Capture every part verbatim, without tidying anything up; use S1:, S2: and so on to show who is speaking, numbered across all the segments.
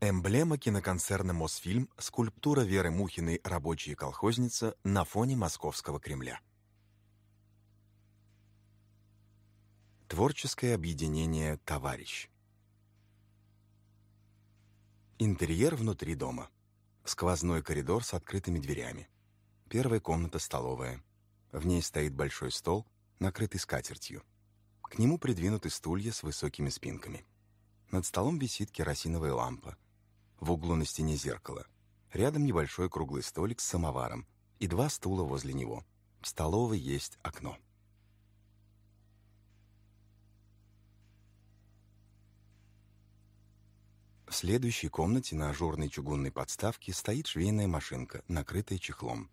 S1: Эмблема киноконцерна «Мосфильм» – скульптура Веры Мухиной «Рабочая колхозница» на фоне Московского Кремля. Творческое объединение «Товарищ». Интерьер внутри дома. Сквозной коридор с открытыми дверями. Первая комната-столовая. В ней стоит большой стол, накрытый скатертью. К нему придвинуты стулья с высокими спинками. Над столом висит керосиновая лампа. В углу на стене зеркало. Рядом небольшой круглый столик с самоваром и два стула возле него. В столовой есть окно. В следующей комнате на ажурной чугунной подставке стоит швейная машинка, накрытая чехлом.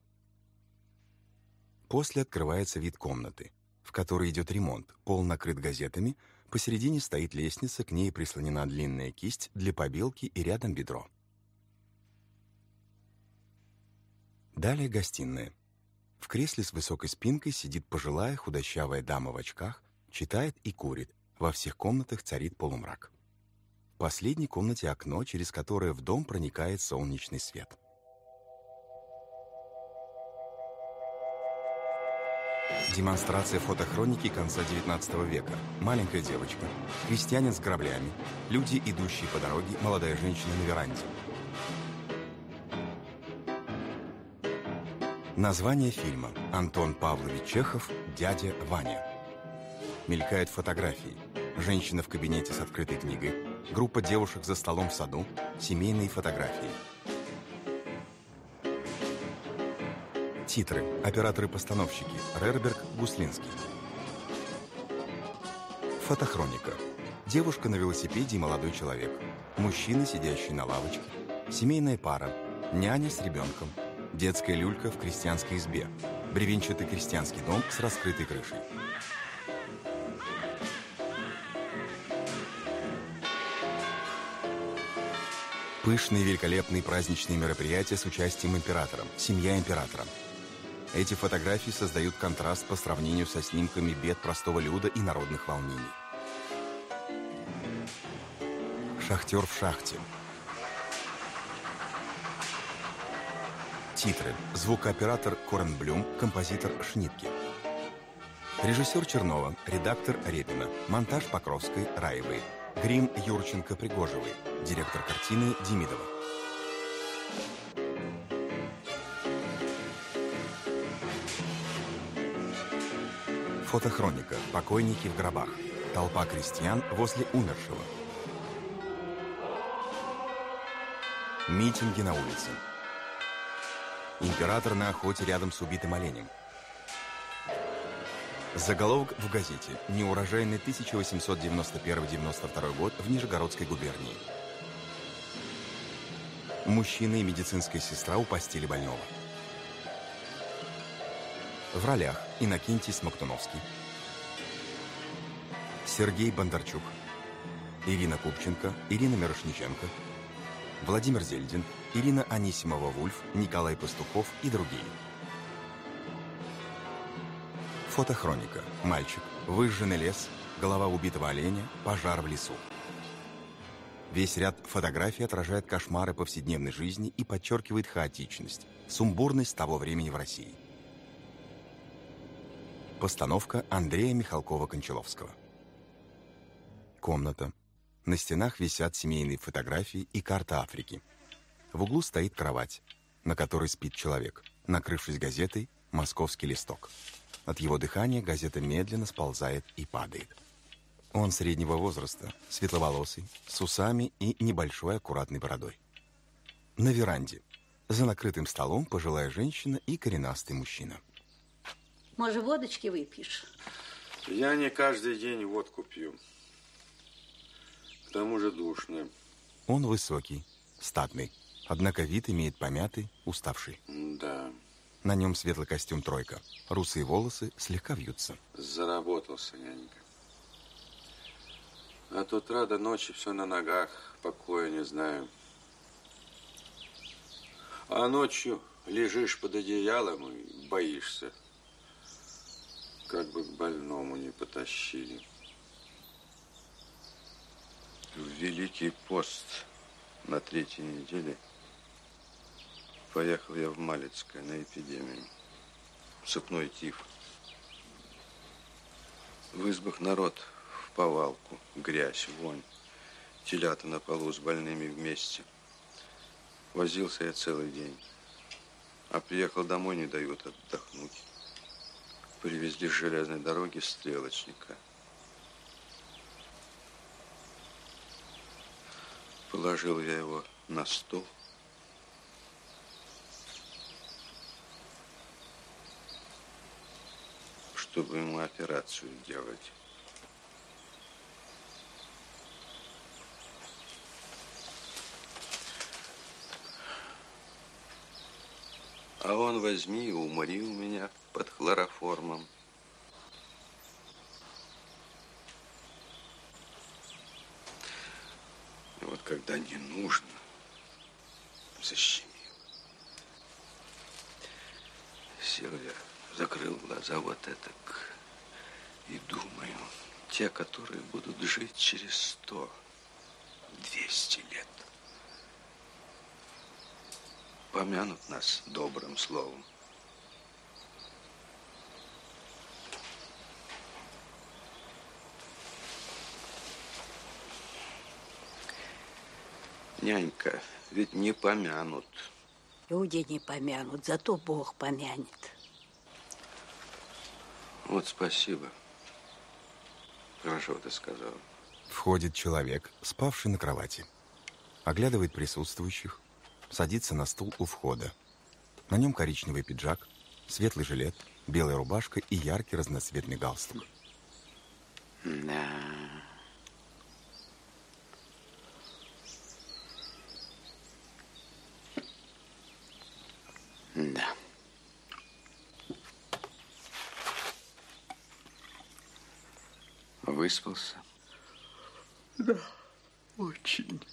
S1: После открывается вид комнаты, в которой идет ремонт, пол накрыт газетами, посередине стоит лестница, к ней прислонена длинная кисть для побелки и рядом ведро. Далее гостиная. В кресле с высокой спинкой сидит пожилая худощавая дама в очках, читает и курит. Во всех комнатах царит полумрак. В последней комнате окно, через которое в дом проникает солнечный свет. Демонстрация фотохроники конца девятнадцатого века. Маленькая девочка, крестьянин с граблями, люди, идущие по дороге, молодая женщина на веранде. Название фильма: Антон Павлович Чехов «Дядя Ваня». Мелькают фотографии. Женщина в кабинете с открытой книгой, группа девушек за столом в саду, семейные фотографии. Титры. Операторы-постановщики: Рерберг, Гуслинский. Фотохроника. Девушка на велосипеде и молодой человек. Мужчина, сидящий на лавочке. Семейная пара. Няня с ребенком. Детская люлька в крестьянской избе. Бревенчатый крестьянский дом с раскрытой крышей. Пышные, великолепные праздничные мероприятия с участием императора. Семья императора. Эти фотографии создают контраст по сравнению со снимками бед простого люда и народных волнений. Шахтер в шахте. Титры. Звукооператор Корнблюм, композитор Шнитке. Режиссер Чернова, редактор Репина, монтаж Покровской, Раевой, грим Юрченко-Пригожевой, директор картины Демидова. Фотохроника. Покойники в гробах. Толпа крестьян возле умершего. Митинги на улице. Император на охоте рядом с убитым оленем. Заголовок в газете: «Неурожайный тысяча восемьсот девяносто первый — девяносто второй год в Нижегородской губернии». Мужчина и медицинская сестра у постели больного. В ролях: Иннокентий Смоктуновский, Сергей Бондарчук, Ирина Купченко, Ирина Мирошниченко, Владимир Зельдин, Ирина Анисимова-Вульф, Николай Пастухов и другие. Фотохроника. Мальчик, выжженный лес, голова убитого оленя, пожар в лесу. Весь ряд фотографий отражает кошмары повседневной жизни и подчеркивает хаотичность, сумбурность того времени в России. Постановка Андрея Михалкова-Кончаловского. Комната. На стенах висят семейные фотографии и карта Африки. В углу стоит кровать, на которой спит человек. Накрывшись газетой, московский листок. От его дыхания газета медленно сползает и падает. Он среднего возраста, светловолосый, с усами и небольшой аккуратной бородой. На веранде. За накрытым столом пожилая женщина и коренастый мужчина.
S2: Может, водочки выпьешь?
S3: Я не каждый день водку пью. К тому же душно.
S1: Он высокий, статный, однако вид имеет помятый, уставший.
S3: Да.
S1: На нем светлый костюм тройка. Русые волосы слегка вьются.
S3: Заработался, нянька. От утра до ночи все на ногах, покоя не знаю. А ночью лежишь под одеялом и боишься, как бы к больному не потащили. В Великий пост На третьей неделе поехал я в Малецкое на эпидемию. Сыпной тиф. В избах народ в повалку, грязь, вонь. Телята на полу с больными вместе. Возился я целый день. А приехал домой, не дают отдохнуть. Привезли с железной дороги стрелочника. Положил я его на стол. Чтобы ему операцию делать. А он возьми и умори у меня под хлороформом. И вот когда не нужно, защемил. Сел я, закрыл глаза вот этак и думаю, те, которые будут жить через сто, двести лет, помянут нас добрым словом. Нянька, ведь не помянут.
S2: Люди не помянут, зато Бог помянет.
S3: Вот спасибо. Хорошо ты сказал.
S1: Входит человек, спавший на кровати. Оглядывает присутствующих, садится на стул у входа. На нем коричневый пиджак, светлый жилет, белая рубашка и яркий разноцветный галстук.
S3: Да. Да. Выспался?
S4: Да, очень.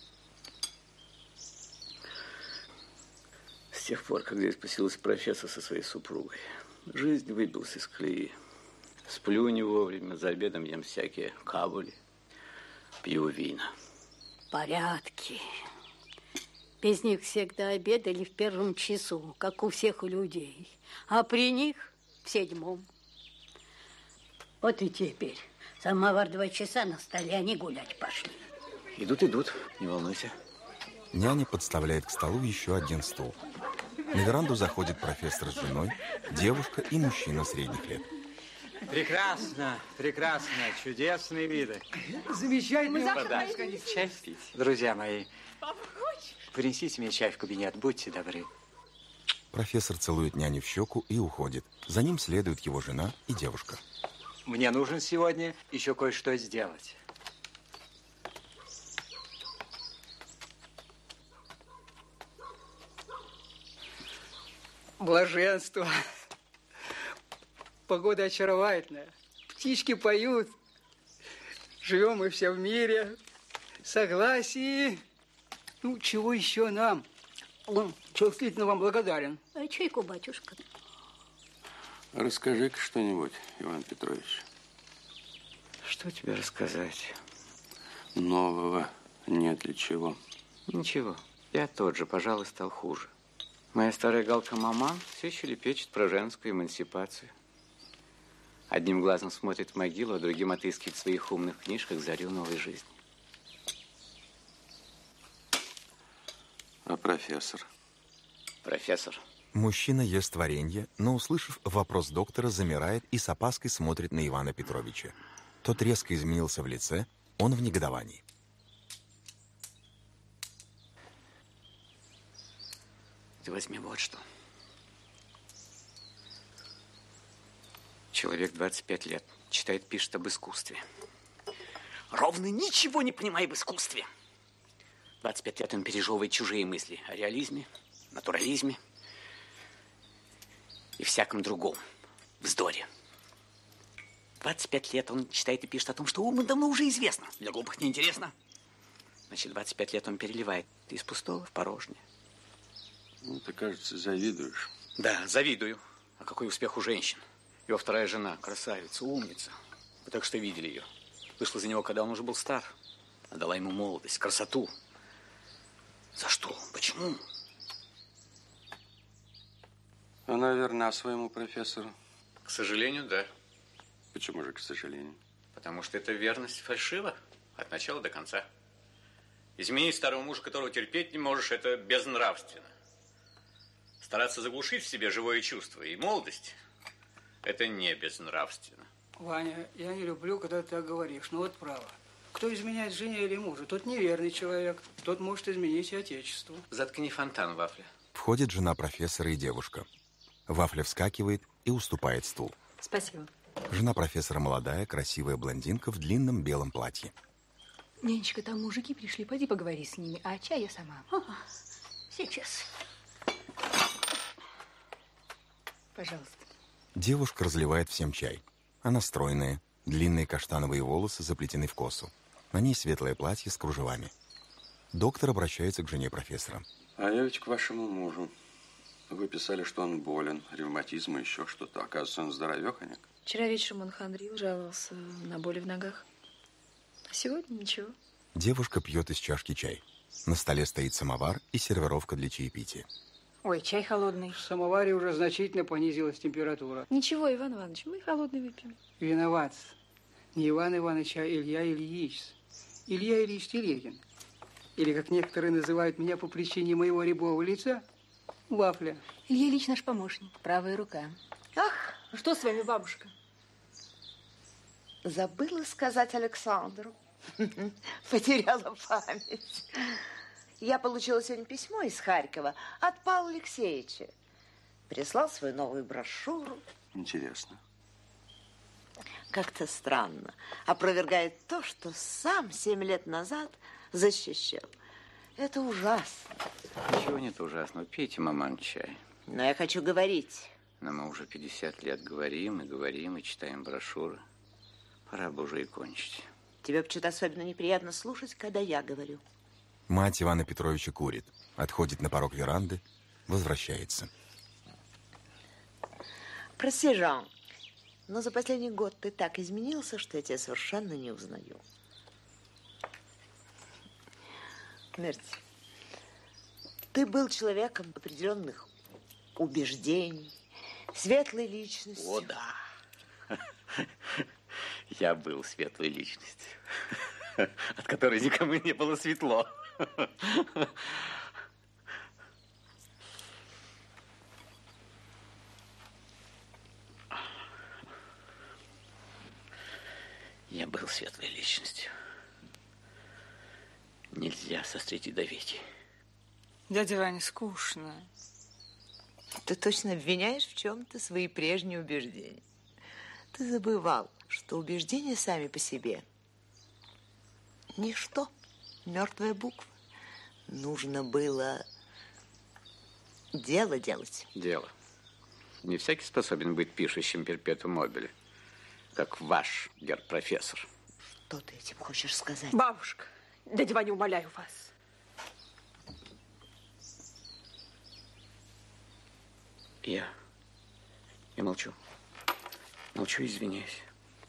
S4: С тех пор, когда я спасился профессор со своей супругой, жизнь выбился из колеи. Сплю не вовремя, за обедом ем всякие кабули, пью вина.
S2: Порядки. Без них всегда обедали в первом часу, как у всех людей. А при них в седьмом. Вот и теперь. Самовар два часа на столе, они гулять пошли.
S4: Идут, идут, не волнуйся.
S1: Няня подставляет к столу еще один стул. На веранду заходит профессор с женой, девушка и мужчина средних лет.
S5: Прекрасно, прекрасно, чудесные виды.
S6: Замечательно.
S5: Подашь чай пить? Друзья мои, принесите мне чай в кабинет, будьте добры.
S1: Профессор целует няню в щеку и уходит. За ним следует его жена и девушка.
S5: Мне нужно сегодня еще кое-что сделать.
S6: Блаженство. Погода очаровательная. Птички поют. Живем мы все в мире. Согласии. Ну, чего еще нам? Он чувствительно вам благодарен.
S2: А чайку, батюшка.
S3: Расскажи-ка что-нибудь, Иван Петрович.
S4: Что тебе рассказать?
S3: Нового нет для чего.
S4: Ничего, я тот же, пожалуй, стал хуже. Моя старая галка-мама все еще лепечет про женскую эмансипацию. Одним глазом смотрит в могилу, а другим отыскивает в своих умных книжках зарю новой жизни.
S3: А профессор?
S4: Профессор.
S1: Мужчина ест варенье, но, услышав вопрос доктора, замирает и с опаской смотрит на Ивана Петровича. Тот резко изменился в лице, он в негодовании.
S4: Ты возьми вот что. Человек двадцать пять лет, читает, пишет об искусстве. Ровно ничего не понимает об искусстве. двадцать пять лет он пережевывает чужие мысли о реализме, натурализме и всяком другом вздоре. двадцать пять лет он читает и пишет о том, что уму давно уже известно. Для глупых неинтересно. Значит, двадцать пять лет он переливает из пустого в порожнее.
S3: Ну, ты, кажется, завидуешь.
S4: Да, завидую. А какой успех у женщин? Его вторая жена, красавица, умница. Вы так что видели ее. Вышла за него, когда он уже был стар. Отдала ему молодость, красоту. За что? Почему?
S3: Она верна своему профессору.
S4: К сожалению, да.
S3: Почему же, к сожалению?
S4: Потому что эта верность фальшива от начала до конца. Изменить старого мужа, которого терпеть не можешь, это безнравственно. Стараться заглушить в себе живое чувство и молодость – это не безнравственно.
S6: Ваня, я не люблю, когда ты так говоришь. Ну вот право. Кто изменяет жене или мужу, тот неверный человек. Тот может изменить и отечеству.
S4: Заткни фонтан, Вафля.
S1: Входит жена профессора и девушка. Вафля вскакивает и уступает стул.
S7: Спасибо.
S1: Жена профессора молодая, красивая блондинка в длинном белом платье.
S7: Нянечка, там мужики пришли, пойди поговори с ними, а чай я сама.
S2: Ага, сейчас.
S7: Пожалуйста.
S1: Девушка разливает всем чай. Она стройная, длинные каштановые волосы заплетены в косу. На ней светлое платье с кружевами. Доктор обращается к жене профессора.
S3: А я ведь к вашему мужу. Вы писали, что он болен, ревматизм и еще что-то. Оказывается, он здоровеханик.
S8: Вчера вечером он хандрил, жаловался на боли в ногах. А сегодня ничего.
S1: Девушка пьет из чашки чай. На столе стоит самовар и сервировка для чаепития.
S7: Ой, чай холодный.
S6: В самоваре уже значительно понизилась температура.
S8: Ничего, Иван Иванович, мы холодный выпьем.
S6: Виноват. Не Иван Иванович, а Илья Ильич. Илья Ильич Телегин. Или, как некоторые называют меня по причине моего рябого лица, Вафля.
S7: Илья Ильич наш помощник, правая рука.
S9: Ах,
S7: Что с вами, бабушка?
S9: забыла сказать Александру. Потеряла память. Я получила сегодня письмо из Харькова от Павла Алексеевича. Прислал свою новую брошюру.
S3: Интересно.
S9: Как-то странно. Опровергает то, что сам семь лет назад защищал. Это ужасно.
S4: Ничего нет ужасного. Пейте, маман, чай.
S9: Но я хочу говорить.
S4: Но мы уже пятьдесят лет говорим и говорим, и читаем брошюры. Пора бы уже и кончить.
S9: Тебе почему-то особенно неприятно слушать, когда я говорю.
S1: Мать Ивана Петровича курит, отходит на порог веранды, возвращается.
S9: Прости, Жан, но за последний год ты так изменился, что я тебя совершенно не узнаю. Мерти, ты был человеком определенных убеждений, светлой личностью.
S4: О, да. Я был светлой личностью, от которой никому не было светло. Я был светлой личностью. Нельзя сострить и давить.
S8: Дядя Ваня, скучно.
S9: Ты точно обвиняешь в чем-то свои прежние убеждения. Ты забывал, что убеждения сами по себе ничто, мертвая буква. Нужно было дело делать.
S4: Дело. Не всякий способен быть пишущим перпетум мобиле, как ваш гер-профессор.
S9: Что ты этим хочешь сказать?
S7: Бабушка, дядя Ваня, умоляю вас.
S4: Я. Я молчу. Молчу, извиняюсь.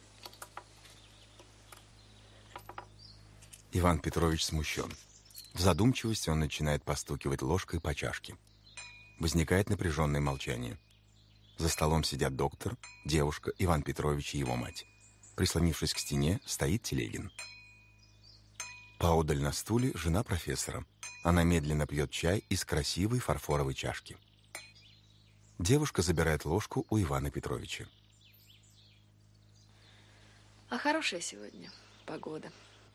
S1: Иван Петрович смущен. В задумчивости он начинает постукивать ложкой по чашке. Возникает напряженное молчание. За столом сидят доктор, девушка, Иван Петрович и его мать. Прислонившись к стене, стоит Телегин. Поодаль на стуле жена профессора. Она медленно пьет чай из красивой фарфоровой чашки. Девушка забирает ложку у Ивана Петровича.
S8: А хорошая сегодня погода.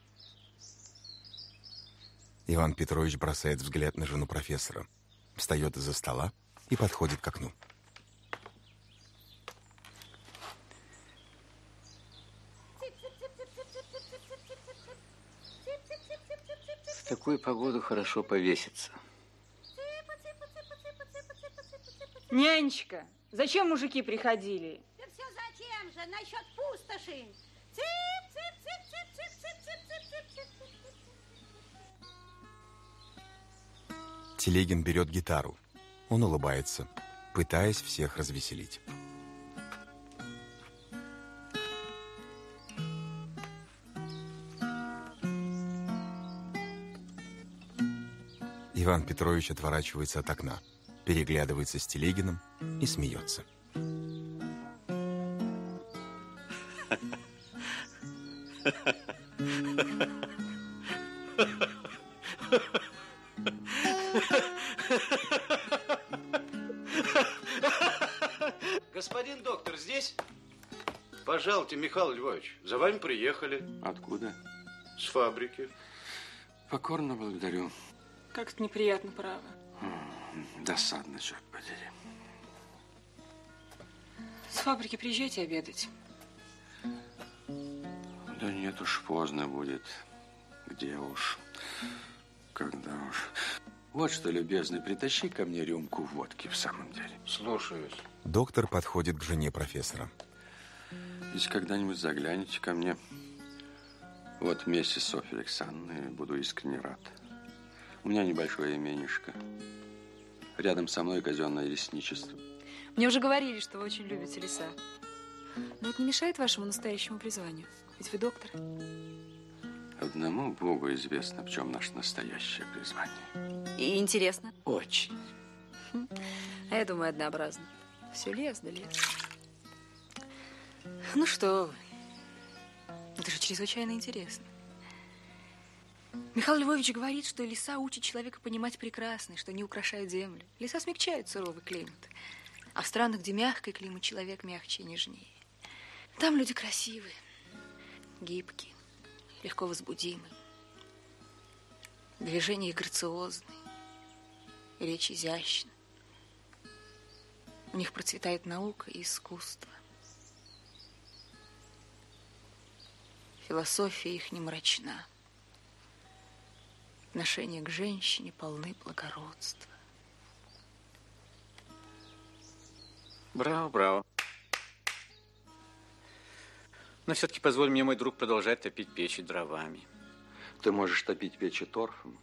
S1: Иван Петрович бросает взгляд на жену профессора, встает из-за стола и подходит к окну.
S4: В такую погоду хорошо повеситься.
S7: Нянечка, зачем мужики приходили?
S2: Да все зачем же? Насчет пустоши.
S1: Телегин берет гитару. Он улыбается, пытаясь всех развеселить. Иван Петрович отворачивается от окна, переглядывается с Телегиным и смеется.
S10: Господин доктор здесь? Пожалуйте, Михаил Львович, за вами приехали.
S11: Откуда?
S10: С фабрики.
S11: Покорно благодарю.
S7: Как-то неприятно, право.
S11: Досадно, черт подери.
S7: С фабрики приезжайте обедать.
S11: Да нет уж, поздно будет. Где уж, когда уж. Вот что, любезный, притащи ко мне рюмку водки в самом деле.
S10: Слушаюсь.
S1: Доктор подходит к жене профессора.
S11: Если когда-нибудь заглянете ко мне, вот вместе с Софьей Александровной, буду искренне рад. У меня небольшое именишко. Рядом со мной казенное лесничество.
S8: Мне уже говорили, что вы очень любите леса. Но это не мешает вашему настоящему призванию. Ведь вы доктор.
S11: Одному Богу известно, в чем наше настоящее призвание.
S8: И интересно.
S11: Очень.
S8: А я думаю, однообразно. Все лес да лес. Ну что вы. Это же чрезвычайно интересно. Михаил Львович говорит, что леса учат человека понимать прекрасное, что они украшают землю. Леса смягчают суровый климат. А в странах, где мягкий климат, человек мягче и нежнее. Там люди красивые, гибкие, легко возбудимые. Движения их грациозные, речь изящна. У них процветает наука и искусство. Философия их не мрачна. Отношения к женщине полны благородства.
S4: Браво, браво. Но все-таки позволь мне, мой друг, продолжать топить печи дровами.
S11: Ты можешь топить печи торфом.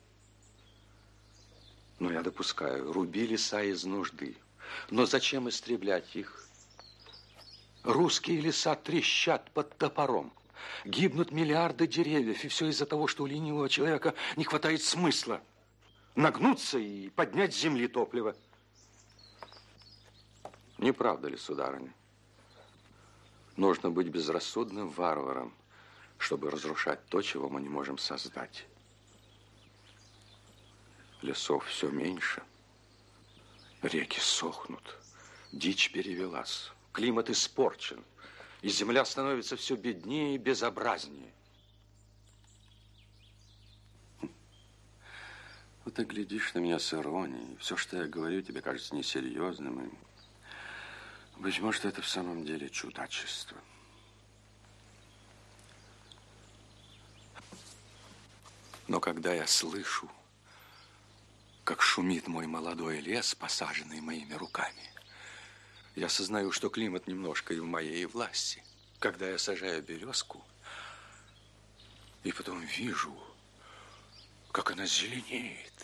S11: Но я допускаю, руби леса из нужды. Но зачем истреблять их? Русские леса трещат под топором. Гибнут миллиарды деревьев, и все из-за того, что у ленивого человека не хватает смысла нагнуться и поднять с земли топливо. Не правда ли, сударыня? Нужно быть безрассудным варваром, чтобы разрушать то, чего мы не можем создать. Лесов все меньше, реки сохнут, дичь перевелась, климат испорчен, и земля становится все беднее и безобразнее. Вот ты глядишь на меня с иронией. Все, что я говорю, тебе кажется несерьезным. И, быть может, это в самом деле чудачество. Но когда я слышу, как шумит мой молодой лес, посаженный моими руками, я осознаю, что климат немножко и в моей власти. Когда я сажаю березку, и потом вижу, как она зеленеет.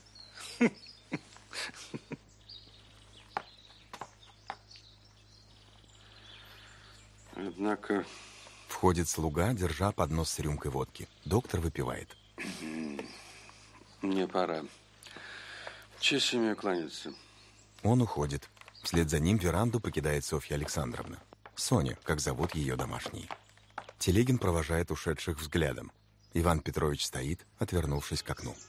S11: Однако...
S1: Входит слуга, держа поднос с рюмкой водки. Доктор выпивает.
S11: Мне пора. Честь имею кланяться.
S1: Он уходит. Вслед за ним веранду покидает Софья Александровна. Соня, как зовут ее домашний. Телегин провожает ушедших взглядом. Иван Петрович стоит, отвернувшись к окну.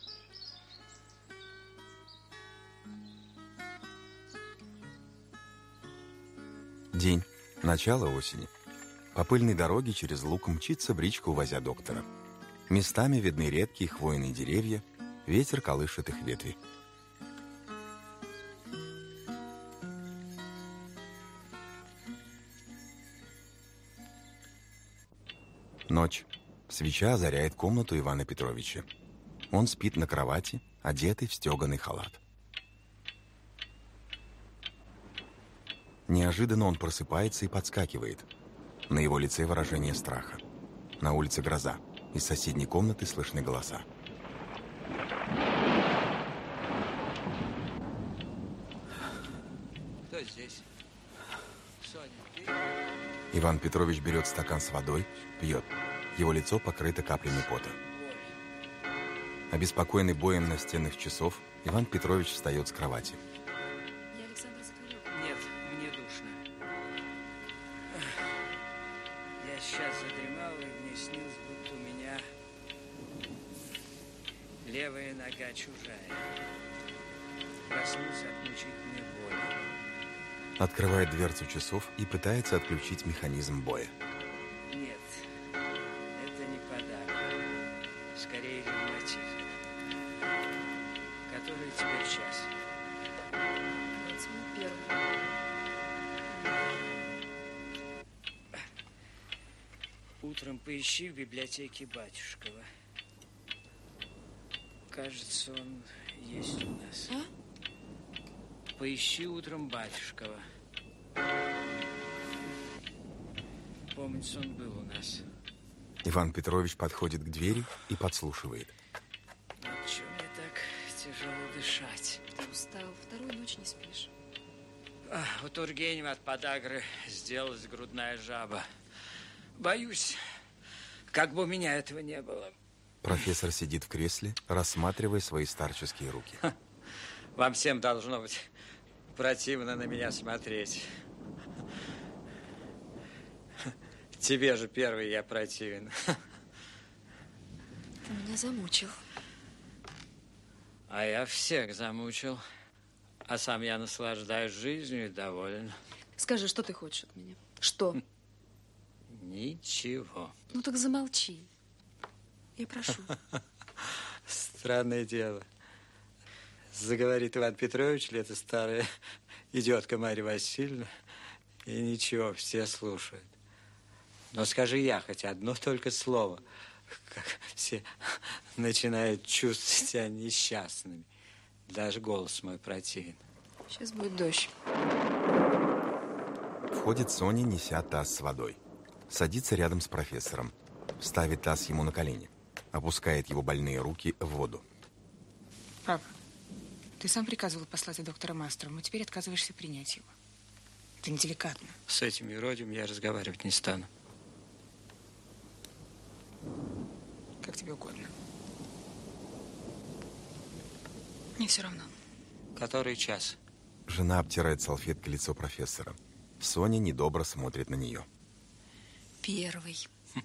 S1: День. Начало осени. По пыльной дороге через луг мчится бричка, увозя доктора. Местами видны редкие хвойные деревья, ветер колышет их ветви. Ночь. Свеча озаряет комнату Ивана Петровича. Он спит на кровати, одетый в стеганый халат. Неожиданно он просыпается и подскакивает. На его лице выражение страха. На улице гроза. Из соседней комнаты слышны голоса.
S6: Кто здесь? Соня, ты?
S1: Иван Петрович берет стакан с водой, пьет. Его лицо покрыто каплями пота. Обеспокоенный боем настенных часов, Иван Петрович встает с кровати.
S8: Я Александра закурю.
S5: Нет, мне душно. Я сейчас задремал, и мне снилось, будто у меня левая нога чужая. Проснулся от мучительной боли.
S1: Открывает дверцу часов и пытается отключить механизм боя.
S5: Нет, это не подарок. Скорее ревматизм. Который теперь час?
S8: двадцать минут первого.
S5: Утром поищи в библиотеке Батюшкова. Кажется, он есть у нас.
S8: А?
S5: Поищи утром Батюшкова. Помнится, он был у нас.
S1: Иван Петрович подходит к двери и подслушивает.
S5: Вот чё мне так тяжело дышать?
S8: Ты устал, вторую ночь не спишь.
S5: А, у Тургенева от подагры сделалась грудная жаба. Боюсь, как бы у меня этого не было.
S1: Профессор сидит в кресле, рассматривая свои старческие руки.
S5: Ха. Вам всем должно быть противно на меня смотреть. Тебе же первый я противен.
S8: Ты меня замучил.
S5: А я всех замучил. А сам я наслаждаюсь жизнью и доволен.
S8: Скажи, что ты хочешь от меня? Что?
S5: Ничего.
S8: Ну так замолчи. Я прошу.
S5: Странное дело. Заговорит Иван Петрович, или эта старая идиотка Марья Васильевна, и ничего, все слушают. Но скажи я хоть одно только слово, как все начинают чувствовать себя несчастными. Даже голос мой противен.
S8: Сейчас будет дождь.
S1: Входит Соня, неся таз с водой. Садится рядом с профессором. Ставит таз ему на колени. Опускает его больные руки в воду.
S7: Папа, ты сам приказывал послать доктора Мастерова, но теперь отказываешься принять его. Это неделикатно.
S5: С этим юродием я разговаривать не стану.
S7: Как тебе угодно.
S8: Мне все равно.
S5: Который час?
S1: Жена обтирает салфеткой лицо профессора. Соня недобро смотрит на нее.
S8: Первый.
S5: Хм.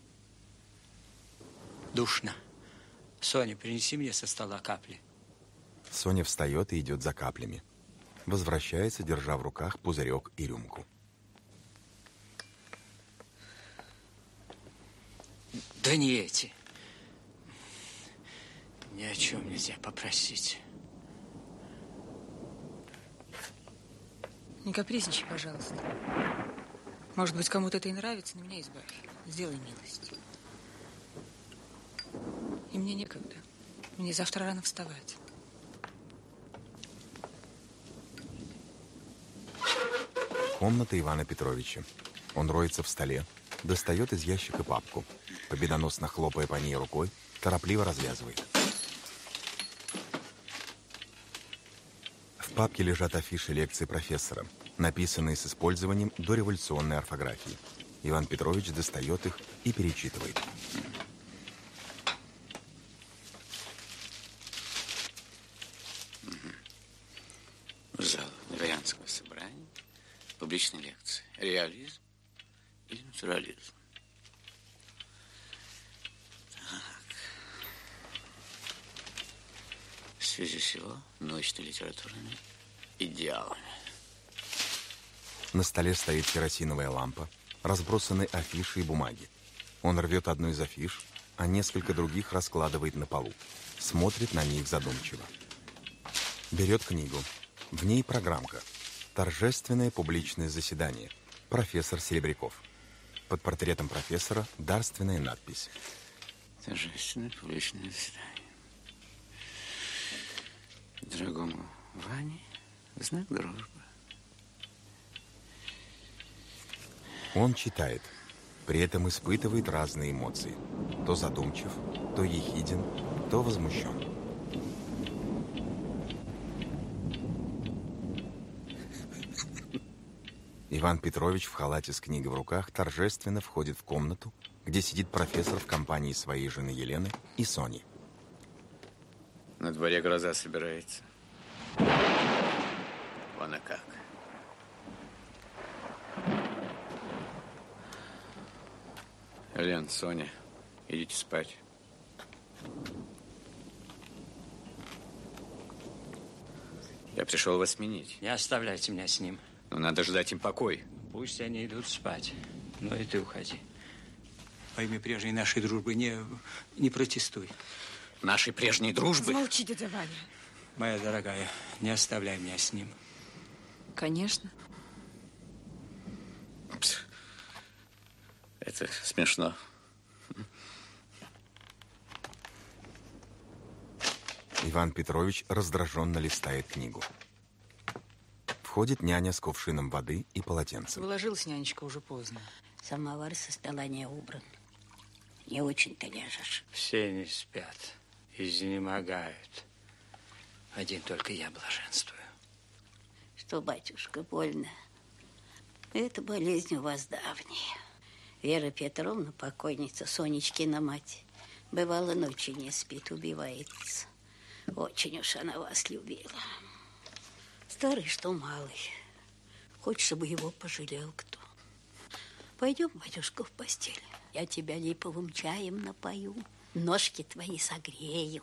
S5: Душно. Соня, принеси мне со стола капли.
S1: Соня встает и идет за каплями. Возвращается, держа в руках пузырек и рюмку.
S5: Да не эти. Ни о чем нельзя попросить.
S7: Не капризничай, пожалуйста. Может быть, кому-то это и нравится, но меня избавь. Сделай милость. И мне некогда. Мне завтра рано вставать.
S1: Комната Ивана Петровича. Он роется в столе, достает из ящика папку. Победоносно хлопая по ней рукой, торопливо развязывает. В папке лежат афиши лекции профессора, написанные с использованием дореволюционной орфографии. Иван Петрович достает их и перечитывает.
S4: Зал дворянского собрания, публичные лекции, реализм или натурализм. Так. В связи с его научно-литературными идеалами.
S1: На столе стоит керосиновая лампа, разбросаны афиши и бумаги. Он рвет одну из афиш, а несколько других раскладывает на полу. Смотрит на них задумчиво. Берет книгу. В ней программка. Торжественное публичное заседание. Профессор Серебряков. Под портретом профессора дарственная надпись.
S4: Торжественное публичное заседание. Дорогому Ване знак дружбы.
S1: Он читает, при этом испытывает разные эмоции. То задумчив, то ехиден, то возмущен. Иван Петрович в халате с книгой в руках торжественно входит в комнату, где сидит профессор в компании своей жены Елены и Сони.
S4: На дворе гроза собирается. Вон и как. Лен, Соня, идите спать. Я пришел вас сменить.
S5: Не оставляйте меня с ним.
S4: Но надо ждать им покой.
S5: Пусть они идут спать. Но и ты уходи. Во имя прежней нашей дружбы не, не протестуй.
S4: Нашей прежней дружбы?
S7: Замолчи, дядя Ваня.
S5: Моя дорогая, не оставляй меня с ним.
S8: Конечно.
S4: Это смешно.
S1: Иван Петрович раздраженно листает книгу. Входит няня с кувшином воды и полотенцем.
S7: Уложилась нянечка уже поздно.
S2: Самовар со стола не убран. Не очень-то ляжешь.
S5: Все не спят, изнемогают. Один только я блаженствую.
S2: Что, батюшка, больно? Это болезнь у вас давняя. Вера Петровна, покойница, Сонечкина мать, бывало, ночи не спит, убивается. Очень уж она вас любила. Старый, что малый. Хочешь, чтобы его пожалел кто. Пойдем, батюшка, в постель. Я тебя липовым чаем напою, ножки твои согрею.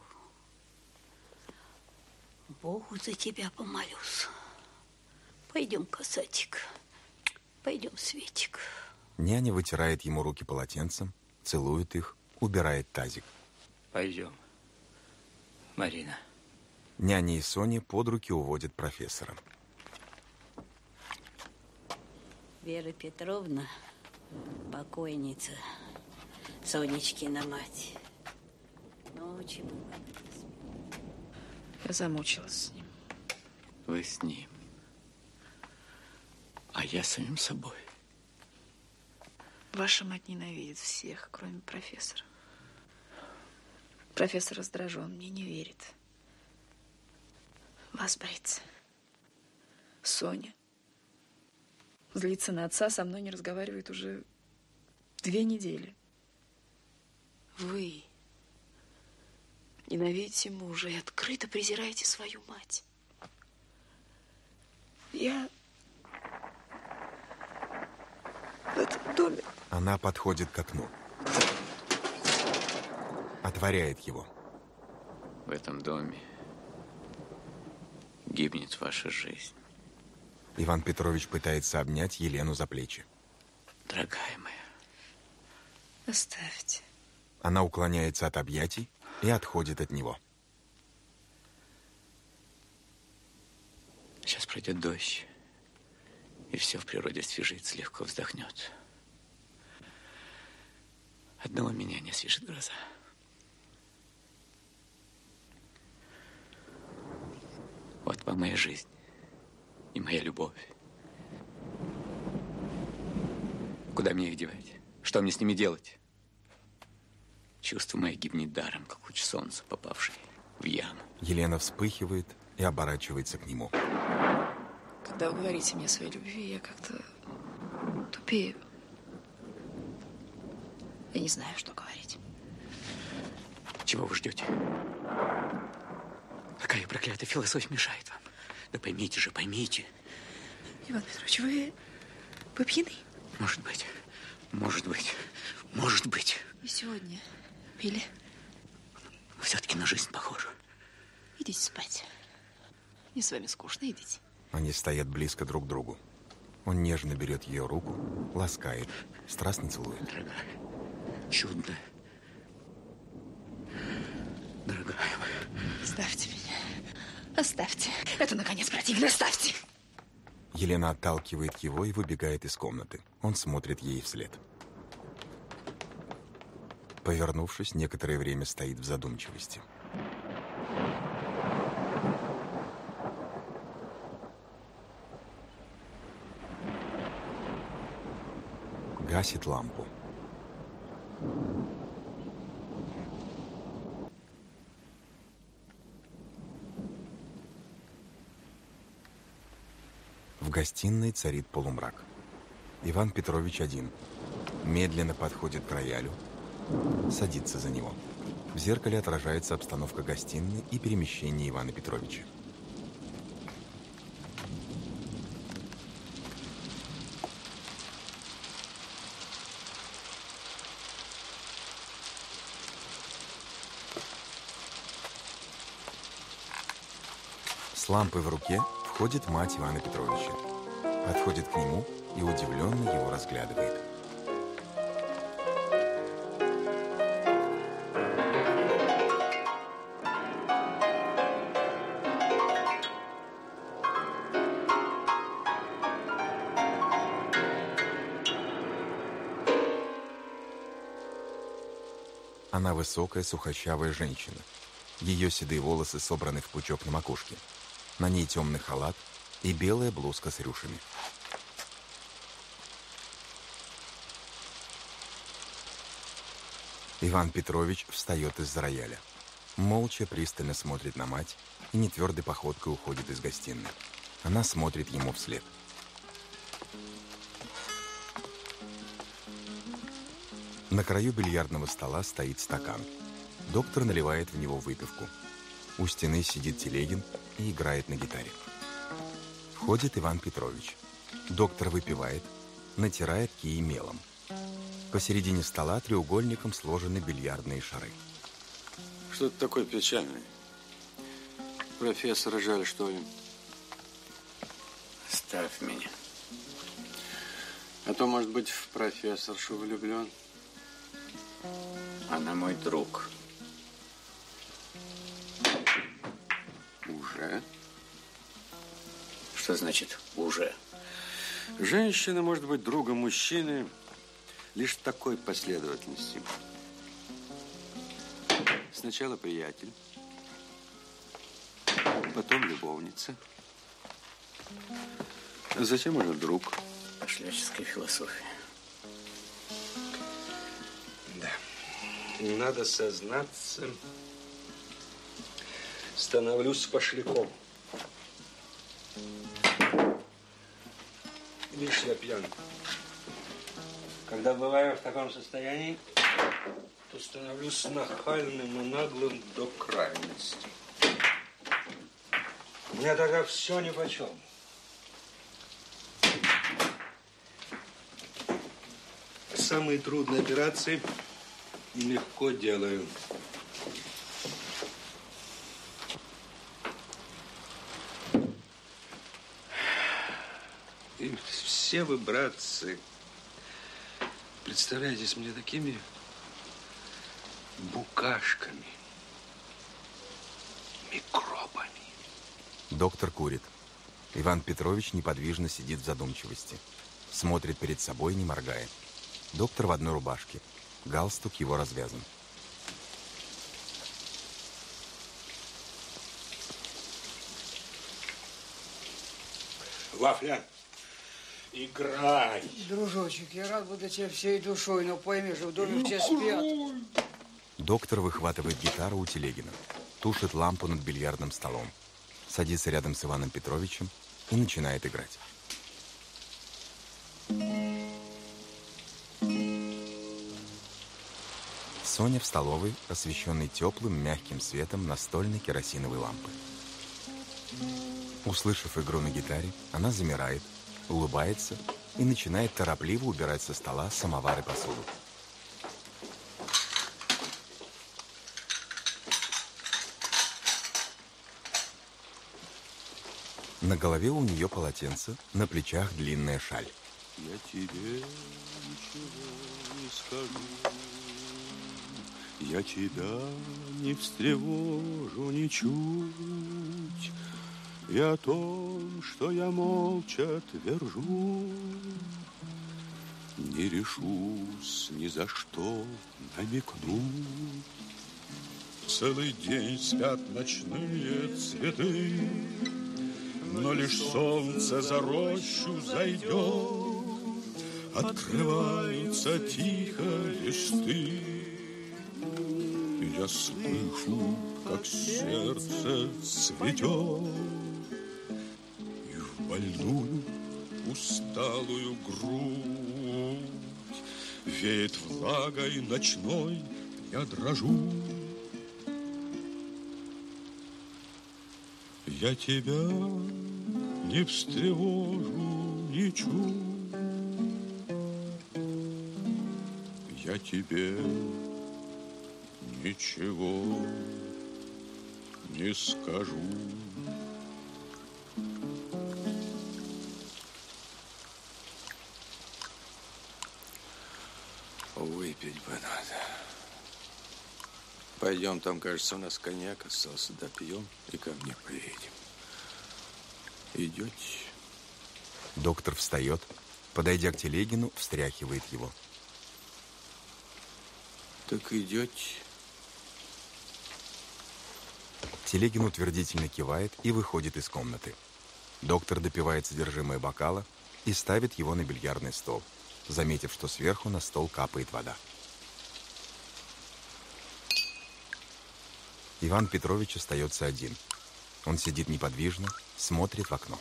S2: Богу за тебя помолюсь. Пойдем, касатик. Пойдем, Светик.
S1: Няня вытирает ему руки полотенцем, целует их, убирает тазик.
S5: Пойдем, Марина.
S1: Няня и Соня под руки уводят профессора.
S2: Вера Петровна, покойница, Сонечкина мать. Ночи бывает.
S8: Я замучилась с ним.
S4: Вы с ним. А я самим собой.
S8: Ваша мать ненавидит всех, кроме профессора. Профессор раздражен, мне не верит. Вас боится. Соня злится на отца, со мной не разговаривает уже две недели. Вы ненавидите мужа и открыто презираете свою мать. Я в этом доме.
S1: Она подходит к окну. Отворяет его.
S4: В этом доме гибнет ваша жизнь.
S1: Иван Петрович пытается обнять Елену за плечи.
S4: Дорогая моя.
S8: Оставьте.
S1: Она уклоняется от объятий и отходит от него.
S4: Сейчас пройдет дождь, и все в природе освежится, легко вздохнет. Одного меня не освежит гроза. Вот вам моя жизнь и моя любовь. Куда мне их девать? Что мне с ними делать? Чувство мое гибнет даром, как луч солнца, попавший в яму.
S1: Елена вспыхивает и оборачивается к нему.
S8: Когда вы говорите мне о своей любви, я как-то тупею. Я не знаю, что говорить.
S4: Чего вы ждете? Какая проклятая философия мешает вам? Да поймите же, поймите.
S8: Иван Петрович, вы, вы пьяны?
S4: Может быть, может быть, может быть.
S8: Вы сегодня пили?
S4: Все-таки на жизнь похоже.
S8: Идите спать. Мне с вами скучно, идите.
S1: Они стоят близко друг к другу. Он нежно берет ее руку, ласкает, страстно целует.
S4: Дорогая, чудно. Дорогая моя.
S8: Оставьте меня. Оставьте. Это, наконец, противно. Оставьте.
S1: Елена отталкивает его и выбегает из комнаты. Он смотрит ей вслед. Повернувшись, некоторое время стоит в задумчивости. Гасит лампу. В гостиной царит полумрак. Иван Петрович один. Медленно подходит к роялю, садится за него. В зеркале отражается обстановка гостиной и перемещение Ивана Петровича. С лампой в руке входит мать Ивана Петровича. Подходит к нему и удивленно его разглядывает. Она высокая, сухощавая женщина. Ее седые волосы собраны в пучок на макушке. На ней темный халат и белая блузка с рюшами. Иван Петрович встает из-за рояля. Молча, пристально смотрит на мать и нетвердой походкой уходит из гостиной. Она смотрит ему вслед. На краю бильярдного стола стоит стакан. Доктор наливает в него выпивку. У стены сидит Телегин и играет на гитаре. Входит Иван Петрович. Доктор выпивает, натирает кии мелом. Посередине стола треугольником сложены бильярдные шары.
S11: Что ты такой печальный? Профессора жаль, что ли?
S4: Оставь меня.
S11: А то, может быть, в профессоршу влюблен.
S4: Она мой друг.
S11: Уже?
S4: Что значит «уже»?
S11: Женщина может быть другом мужчины лишь в такой последовательности. Сначала приятель, потом любовница, а затем уже друг.
S4: Пошляческая философия.
S11: Да. Надо сознаться, становлюсь пошляком. Видишь, я пьян. Когда бываю в таком состоянии, то становлюсь нахальным и наглым до крайности. Мне тогда все нипочем. Самые трудные операции легко делаю. И все вы, братцы, представляетесь мне такими букашками, микробами.
S1: Доктор курит. Иван Петрович неподвижно сидит в задумчивости. Смотрит перед собой, не моргая. Доктор в одной рубашке. Галстук его развязан.
S11: Вафля, играй.
S6: Дружочек, я рад буду тебе всей душой, но пойми же, в доме все спят.
S1: Доктор выхватывает гитару у Телегина, тушит лампу над бильярдным столом, садится рядом с Иваном Петровичем и начинает играть. Соня в столовой, освещенной теплым, мягким светом настольной керосиновой лампы. Услышав игру на гитаре, она замирает, улыбается и начинает торопливо убирать со стола самовар и посуду. На голове у нее полотенце, на плечах длинная шаль.
S12: Я тебе ничего не скажу, я тебя не встревожу ничуть, и о том, что я молча твержу, не решусь ни за что намекнуть. Целый день спят ночные цветы, но лишь солнце за рощу зайдет, открываются тихо листы. Я слышу, как сердце цветет, и в больную усталую грудь веет влагой ночной, я дрожу, Я тебя не встревожу ничуть. Я тебе ничего не скажу.
S11: Выпить бы надо. Пойдем, там, кажется, у нас коньяк остался. Допьем и ко мне поедем. Идете?
S1: Доктор встает, подойдя к Телегину, встряхивает его.
S11: Так идете?
S1: Телегин утвердительно кивает и выходит из комнаты. Доктор допивает содержимое бокала и ставит его на бильярдный стол, заметив, что сверху на стол капает вода. Иван Петрович остается один. Он сидит неподвижно, смотрит в окно.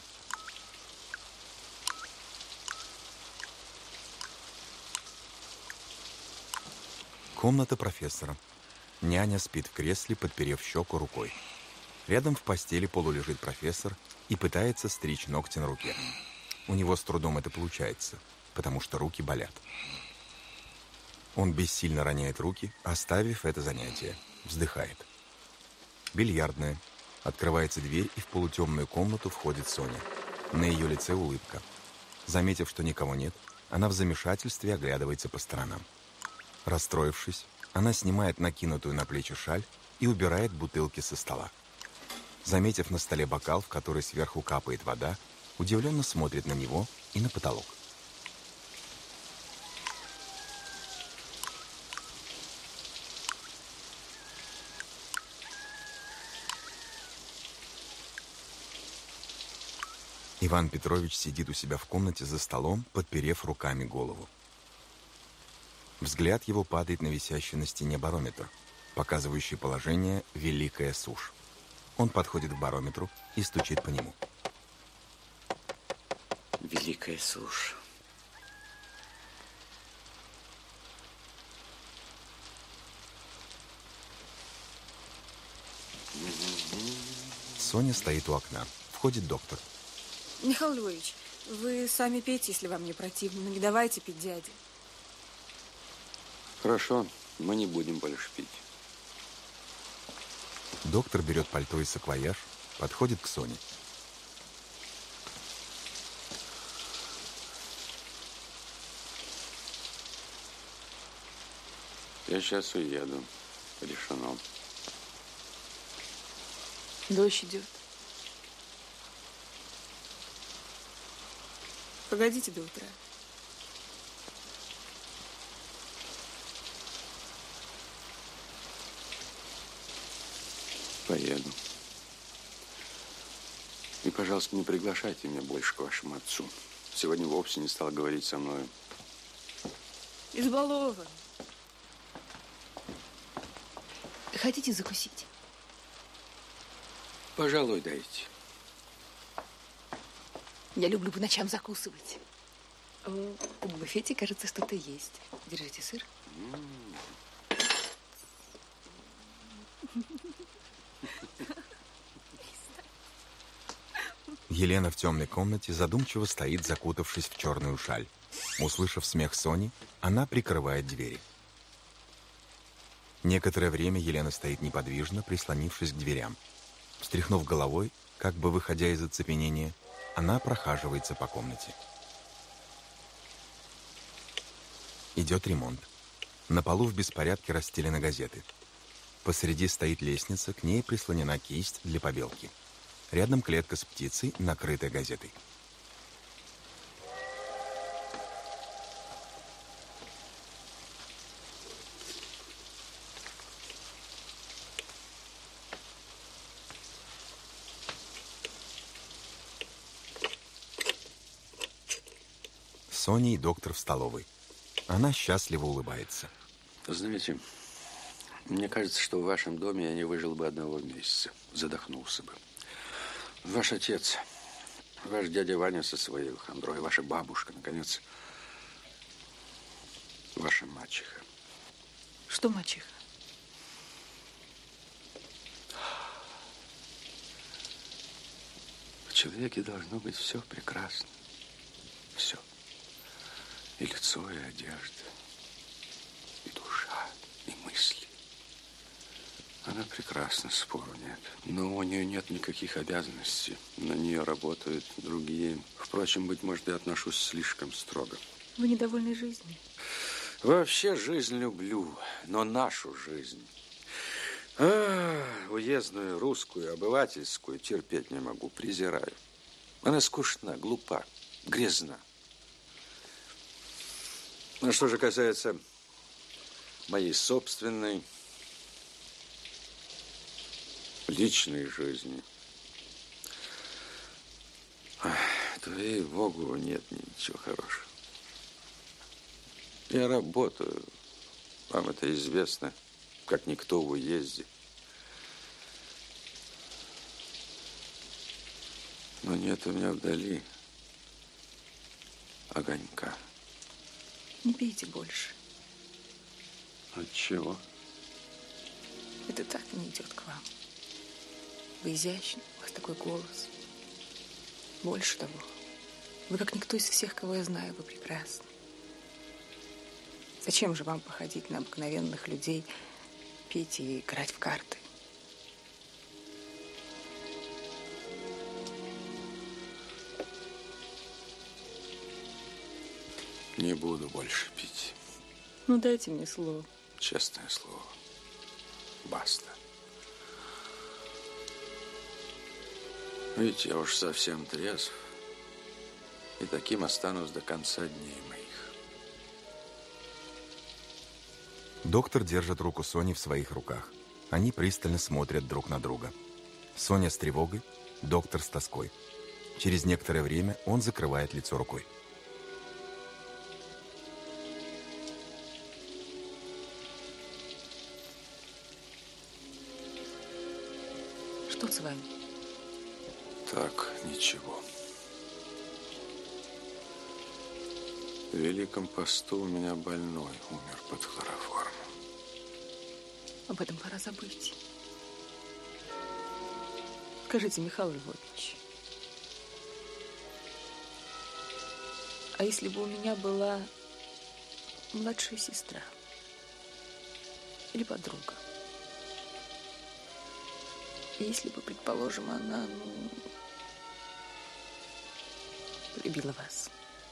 S1: Комната профессора. Няня спит в кресле, подперев щеку рукой. Рядом в постели полулежит профессор и пытается стричь ногти на руке. У него с трудом это получается, потому что руки болят. Он бессильно роняет руки, оставив это занятие. Вздыхает. Бильярдная. Открывается дверь, и в полутемную комнату входит Соня. На ее лице улыбка. Заметив, что никого нет, она в замешательстве оглядывается по сторонам. Расстроившись, она снимает накинутую на плечи шаль и убирает бутылки со стола. Заметив на столе бокал, в который сверху капает вода, удивленно смотрит на него и на потолок. Иван Петрович сидит у себя в комнате за столом, подперев руками голову. Взгляд его падает на висящий на стене барометр, показывающий положение «Великая сушь». Он подходит к барометру и стучит по нему.
S4: Великая сушь.
S1: Соня стоит у окна. Входит доктор.
S7: Михаил Львович, вы сами пейте, если вам не противно, но не давайте пить дяде.
S11: Хорошо, мы не будем больше пить.
S1: Доктор берет пальто и саквояж, подходит к Соне.
S11: Я сейчас уеду. Решено.
S8: Дождь идет.
S7: Погодите до утра.
S11: Поеду. И, пожалуйста, не приглашайте меня больше к вашему отцу. Сегодня вовсе не стал говорить со мной.
S8: Избалован. Хотите закусить?
S11: Пожалуй, дайте.
S8: Я люблю по ночам закусывать. В буфете, кажется, что-то есть. Держите сыр.
S1: Елена в темной комнате задумчиво стоит, закутавшись в черную шаль. Услышав смех Сони, она прикрывает двери. Некоторое время Елена стоит неподвижно, прислонившись к дверям. Встряхнув головой, как бы выходя из оцепенения, она прохаживается по комнате. Идет ремонт. На полу в беспорядке расстелены газеты. Посреди стоит лестница, к ней прислонена кисть для побелки. Рядом клетка с птицей, накрытая газетой. Соня и доктор в столовой. Она счастливо улыбается.
S11: Знаете, мне кажется, что в вашем доме я не выжил бы одного месяца. Задохнулся бы. Ваш отец, ваш дядя Ваня со своей хандрой, ваша бабушка, наконец, ваша мачеха.
S8: Что мачеха?
S11: человеке должно быть все прекрасно. Все. И лицо, и одежда, и душа, и мысли. Она прекрасна, спору нет. Но у нее нет никаких обязанностей. На нее работают другие. Впрочем, быть может, я отношусь слишком строго.
S8: Вы недовольны жизнью?
S11: Вообще жизнь люблю, но нашу жизнь. А, уездную, русскую, обывательскую терпеть не могу, презираю. Она скучна, глупа, грязна. А что же касается моей собственной личной жизни, то, ей-богу, нет ничего хорошего. Я работаю, вам это известно, как никто в уезде. Но нет у меня вдали огонька.
S8: Не пейте больше.
S11: От чего?
S8: Это так не идет к вам. Вы изящны, у вас такой голос. Больше того, вы как никто из всех, кого я знаю, вы прекрасны. Зачем же вам походить на обыкновенных людей, пить и играть в карты?
S11: Не буду больше пить.
S8: Ну, дайте мне слово.
S11: Честное слово. Баста. Ведь я уж совсем трезв. И таким останусь до конца дней моих.
S1: Доктор держит руку Сони в своих руках. Они пристально смотрят друг на друга. Соня с тревогой, доктор с тоской. Через некоторое время он закрывает лицо рукой.
S8: Что с вами?
S11: Так, ничего. В Великом посту у меня больной умер под хлороформом.
S8: Об этом пора забыть. Скажите, Михаил Львович, а если бы у меня была младшая сестра или подруга, и если бы, предположим, она, ну, полюбила вас,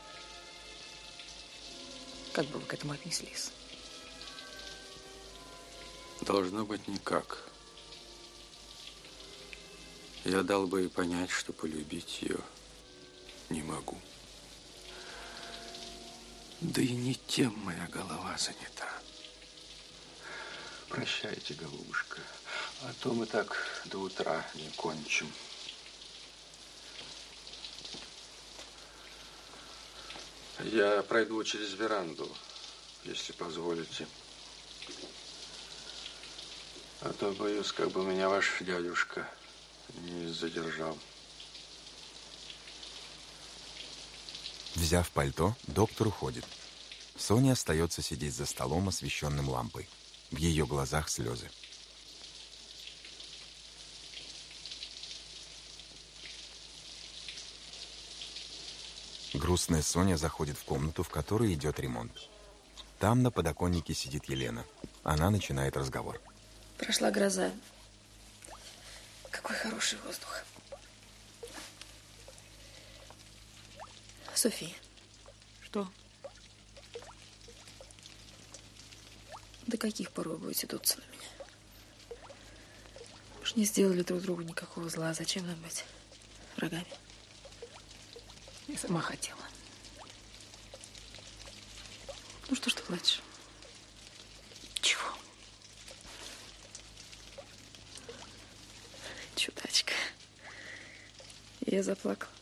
S8: как бы вы к этому отнеслись?
S11: Должно быть никак. Я дал бы ей понять, что полюбить ее не могу. Да и не тем моя голова занята. Прощайте, голубушка, а то мы так до утра не кончим. Я пройду через веранду, если позволите. А то боюсь, как бы меня ваш дядюшка не задержал.
S1: Взяв пальто, доктор уходит. Соня остается сидеть за столом, освещенным лампой. В ее глазах слезы. Грустная Соня заходит в комнату, в которой идет ремонт. Там на подоконнике сидит Елена. Она начинает разговор.
S8: Прошла гроза. Какой хороший воздух. София. Что? До каких пор вы будете дуться на меня? Уж не сделали друг другу никакого зла. Зачем нам быть врагами? Я сама хотела. Ну что ж ты плачешь? Чего? Чудачка. Я заплакала.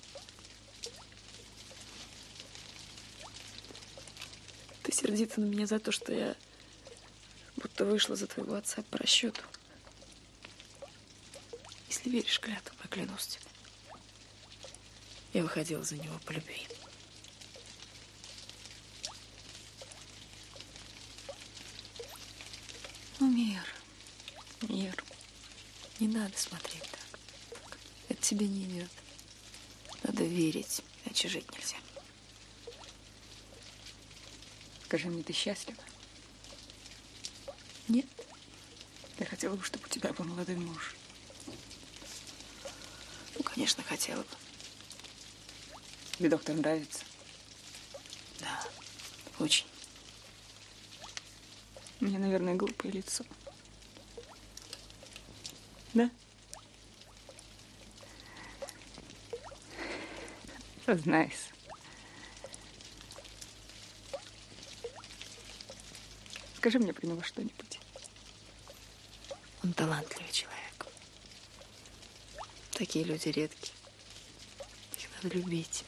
S8: Ты сердита на меня за то, что я будто вышла за твоего отца по расчету. Если веришь клятвам, я клянусь тебе. Я выходила за него по любви. Ну, Мир, Мир, не надо смотреть так. Это тебе не идет. Надо верить, иначе жить нельзя. Скажи мне, ты счастлива? Нет? Я хотела бы, чтобы у тебя был молодой муж. Ну, конечно, хотела бы. Тебе доктор нравится? Да, очень. У меня, наверное, глупое лицо. Да? Сознайся. Скажи мне про него что-нибудь. Он талантливый человек. Такие люди редкие. Их надо любить.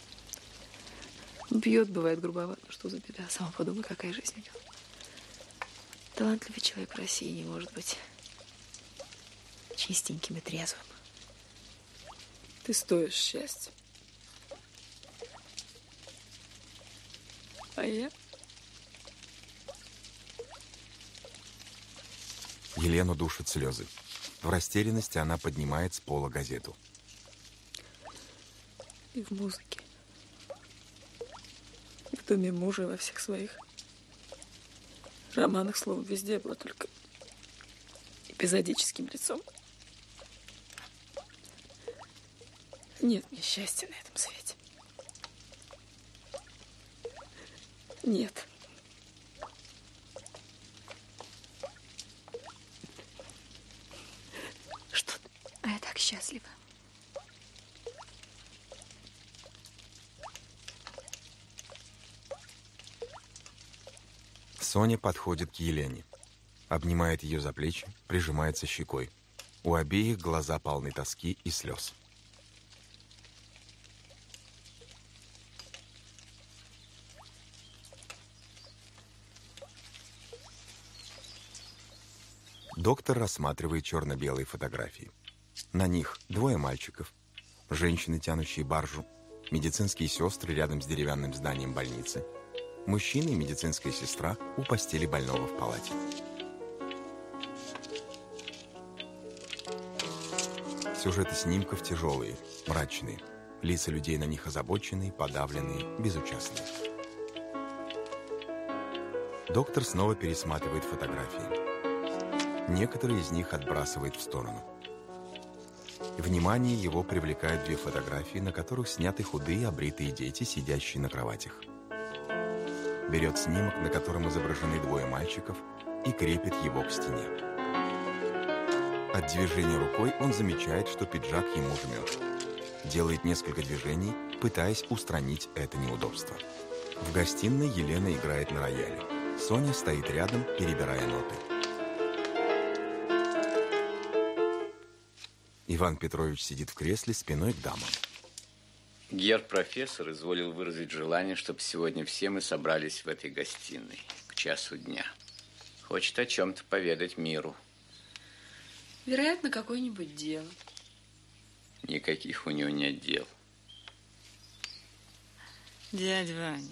S8: Бьет, бывает, грубовато. Что за беда? Сама подумай, какая жизнь у него. Талантливый человек в России не может быть чистеньким и трезвым. Ты стоишь счастья. А я?
S1: Елену душат слезы. В растерянности она поднимает с пола газету.
S8: И в музыке. И в доме мужа, и во всех своих романах слово везде было только эпизодическим лицом. Нет мне счастья на этом свете. Нет. Что? А я так счастлива.
S1: Соня подходит к Елене. Обнимает ее за плечи, прижимается щекой. У обеих глаза полны тоски и слез. Доктор рассматривает черно-белые фотографии. На них двое мальчиков, женщины, тянущие баржу, медицинские сестры рядом с деревянным зданием больницы, мужчина и медицинская сестра у постели больного в палате. Сюжеты снимков тяжелые, мрачные. Лица людей на них озабоченные, подавленные, безучастные. Доктор снова пересматривает фотографии. Некоторые из них отбрасывает в сторону. Внимание его привлекают две фотографии, на которых сняты худые, обритые дети, сидящие на кроватях. Берет снимок, на котором изображены двое мальчиков, и крепит его к стене. От движения рукой он замечает, что пиджак ему жмет. Делает несколько движений, пытаясь устранить это неудобство. В гостиной Елена играет на рояле. Соня стоит рядом, перебирая ноты. Иван Петрович сидит в кресле спиной к дамам.
S4: Гер-профессор изволил выразить желание, чтобы сегодня все мы собрались в этой гостиной к часу дня. Хочет о чем-то поведать миру.
S8: Вероятно, какое-нибудь дело.
S4: Никаких у него нет дел.
S8: Дядя Ваня.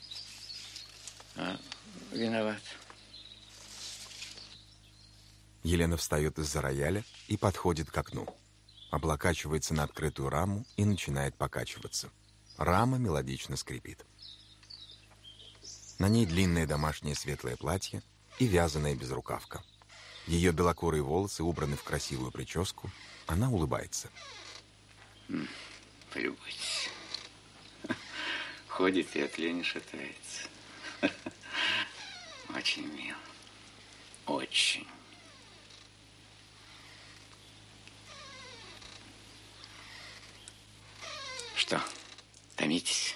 S4: А, виноват.
S1: Елена встает из-за рояля и подходит к окну. Облокачивается на открытую раму и начинает покачиваться. Рама мелодично скрипит. На ней длинное домашнее светлое платье и вязаная безрукавка. Ее белокурые волосы убраны в красивую прическу. Она улыбается.
S4: Полюбуйтесь. Ходит и от лени шатается. Очень мило. Очень. Что, томитесь?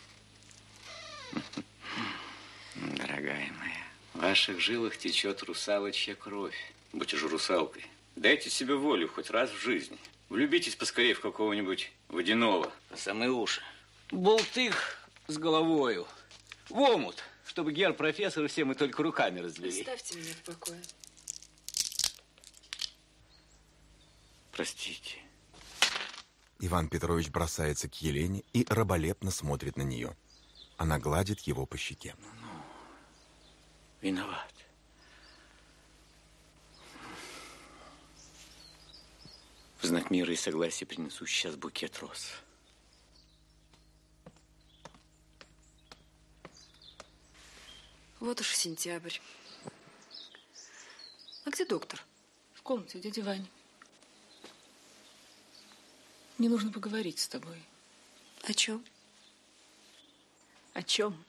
S4: Дорогая моя, в ваших жилах течет русалочья кровь. Будьте же русалкой. Дайте себе волю хоть раз в жизни. Влюбитесь поскорее в какого-нибудь водяного. По самые уши. Болтых с головою. В омут, чтобы гер-профессор и все мы только руками развели.
S8: Оставьте меня в покое.
S4: Простите.
S1: Иван Петрович бросается к Елене и раболепно смотрит на нее. Она гладит его по щеке.
S4: Ну, виноват. В знак мира и согласия принесу сейчас букет роз.
S8: Вот уж сентябрь. А где доктор? В комнате у дяди Вани. Мне нужно поговорить с тобой. О чем? О чем?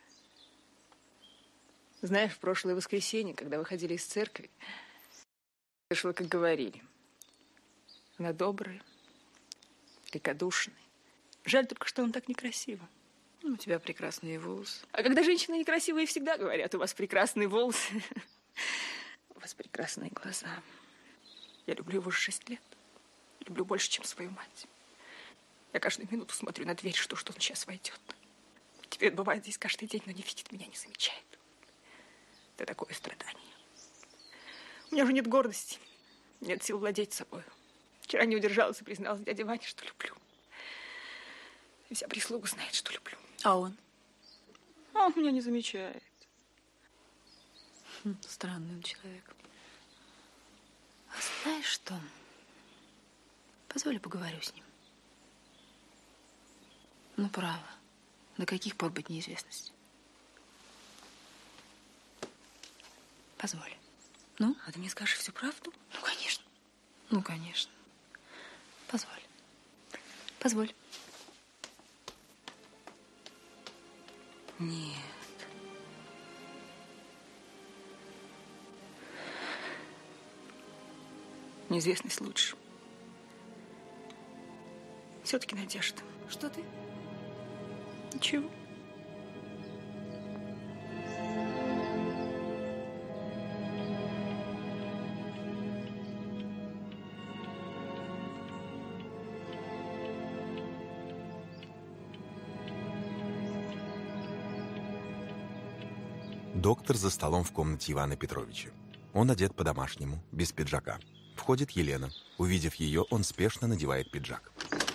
S8: Знаешь, в прошлое воскресенье, когда выходили из церкви, слышала, как говорили. Она добрая, великодушная. Жаль только, что он так некрасиво. Ну, у тебя прекрасные волосы. А когда женщины некрасивые, всегда говорят, у вас прекрасные волосы. У вас прекрасные глаза. Я люблю его уже шесть лет. Люблю больше, чем свою мать. Я каждую минуту смотрю на дверь, что, что он сейчас войдет. Теперь бывает здесь каждый день, но не видит меня, не замечает. Это такое страдание. У меня же нет гордости, нет сил владеть собой. Вчера не удержалась и призналась дяде Ване, что люблю. И вся прислуга знает, что люблю. А он? А он меня не замечает. Хм, странный он человек. А знаешь что? Позволь, поговорю с ним. Ну, право. До каких пор быть неизвестности? Позволь. Ну? А ты мне скажешь всю правду? Ну, конечно. Ну, конечно. Позволь. Позволь. Нет. Неизвестность лучше. Все-таки надежда. Что ты? Ничего.
S1: Доктор за столом в комнате Ивана Петровича. Он одет по-домашнему, без пиджака. Входит Елена. Увидев ее, он спешно надевает пиджак.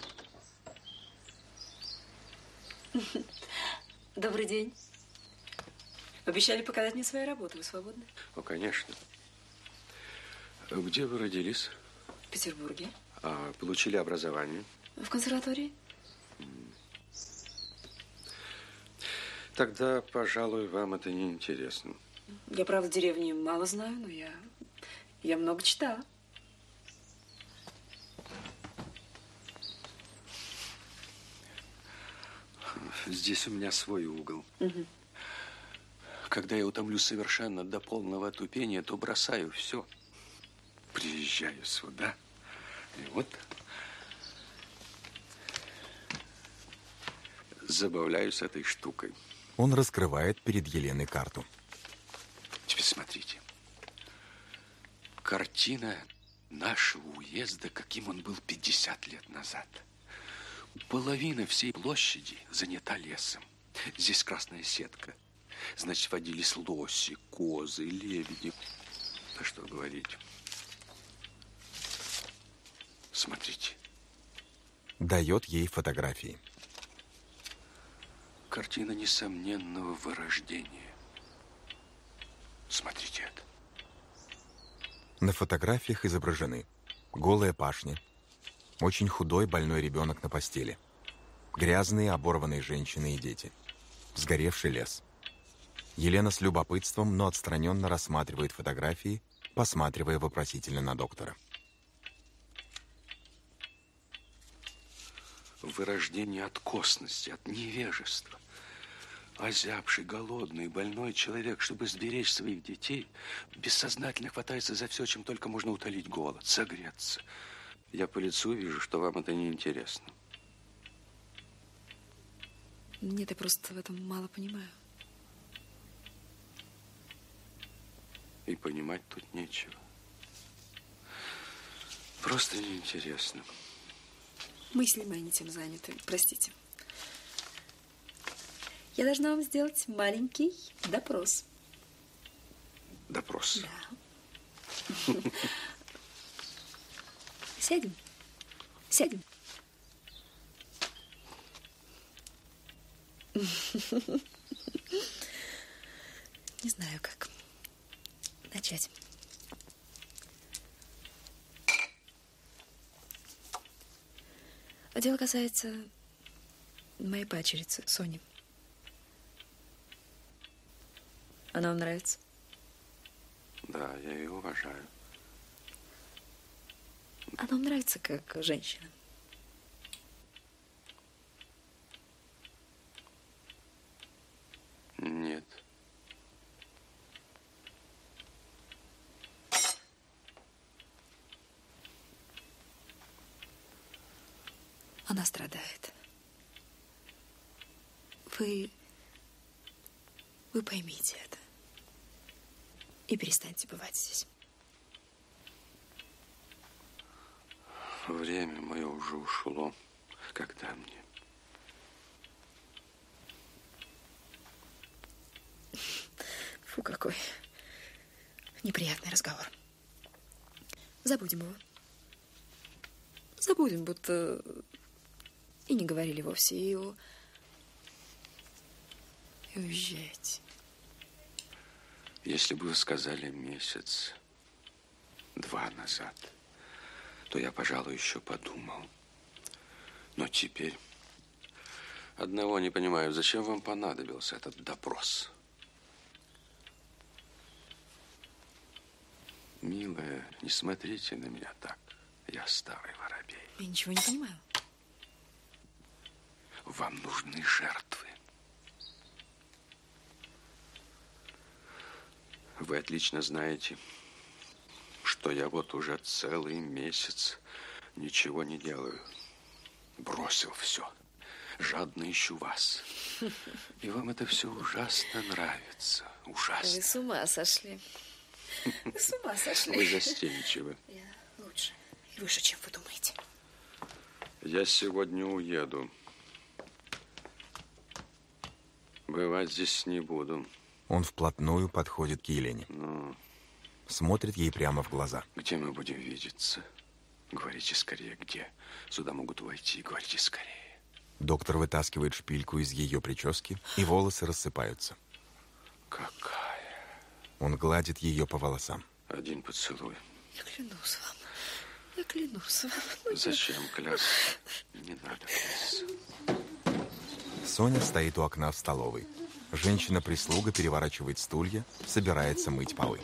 S8: Добрый день. Обещали показать мне свою работу. Вы свободны?
S11: Ну, конечно. Где вы родились?
S8: В Петербурге.
S11: А получили образование?
S8: В консерватории.
S11: Тогда, пожалуй, вам это не интересно.
S8: Я, правда, деревни мало знаю, но я, я много читала.
S11: Здесь у меня свой угол.
S8: Угу.
S11: Когда я утомлюсь совершенно до полного отупения, то бросаю все. Приезжаю сюда. И вот забавляюсь этой штукой.
S1: Он раскрывает перед Еленой карту.
S11: Теперь смотрите. Картина нашего уезда, каким он был пятьдесят лет назад. Половина всей площади занята лесом. Здесь красная сетка. Значит, водились лоси, козы, лебеди. Да что говорить. Смотрите.
S1: Дает ей фотографии.
S11: Картина несомненного вырождения. Смотрите это.
S1: На фотографиях изображены голая пашня, очень худой больной ребенок на постели, грязные оборванные женщины и дети, сгоревший лес. Елена с любопытством, но отстраненно рассматривает фотографии, посматривая вопросительно на доктора.
S11: Вырождение от косности, от невежества. Озябший, голодный, больной человек, чтобы сберечь своих детей, бессознательно хватается за все, чем только можно утолить голод, согреться. Я по лицу вижу, что вам это не интересно.
S8: Нет, я просто в этом мало понимаю.
S11: И понимать тут нечего. Просто неинтересно.
S8: Мысли мои не тем заняты. Простите. Я должна вам сделать маленький допрос.
S11: Допрос?
S8: Да. Сядем. Сядем. Не знаю, как начать. Дело касается моей падчерицы, Сони.
S13: Она вам нравится?
S3: Да, я ее уважаю.
S13: Она вам нравится как женщина?
S3: Нет.
S13: Она страдает. Вы... Вы поймите это. И перестаньте бывать здесь.
S3: Время мое уже ушло. Когда мне?
S13: Фу, какой неприятный разговор. Забудем его. Забудем, будто и не говорили вовсе. И, у... и уезжайте.
S3: Если бы вы сказали месяц, два назад, то я, пожалуй, еще подумал. Но теперь одного не понимаю, зачем вам понадобился этот допрос? Милая, не смотрите на меня так. Я старый воробей.
S13: Я ничего не понимаю.
S3: Вам нужны жертвы. Вы отлично знаете, что я вот уже целый месяц ничего не делаю. Бросил все. Жадно ищу вас. И вам это все ужасно нравится. Ужасно.
S13: Вы с ума сошли. Вы с ума сошли.
S3: Вы застенчивы.
S13: Я лучше и выше, чем вы думаете.
S3: Я сегодня уеду. Бывать здесь не буду.
S1: Он вплотную подходит к Елене.
S3: Ну,
S1: смотрит ей прямо в глаза.
S3: где мы будем видеться? Говорите скорее, где? Сюда могут войти. Говорите скорее.
S1: Доктор вытаскивает шпильку из ее прически, и волосы рассыпаются.
S3: Какая?
S1: Он гладит ее по волосам.
S3: Один поцелуй.
S13: Я клянусь вам. Я клянусь вам.
S3: Зачем клясться? Не надо клясться.
S1: Соня стоит у окна в столовой. Женщина-прислуга переворачивает стулья, собирается мыть полы.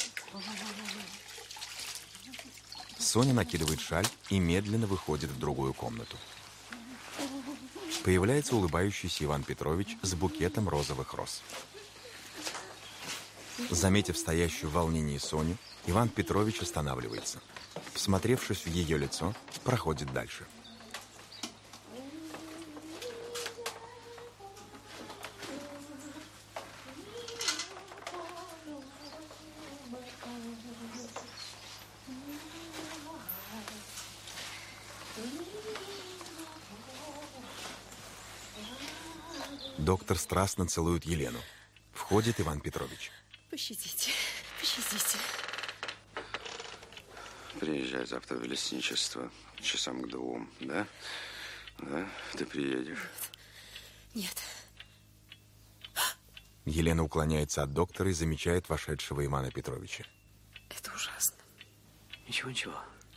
S1: Соня накидывает шаль и медленно выходит в другую комнату. Появляется улыбающийся Иван Петрович с букетом розовых роз. Заметив стоящую в волнении Соню, Иван Петрович останавливается. Всмотревшись в ее лицо, проходит дальше. Доктор страстно целует Елену. Входит Иван Петрович.
S13: Пощадите, пощадите.
S3: Приезжай завтра в лесничество часам к двум, да? Да? Ты приедешь?
S13: Нет.
S1: Елена уклоняется от доктора и замечает вошедшего Ивана Петровича.
S13: Это ужасно.
S4: Ничего, ничего.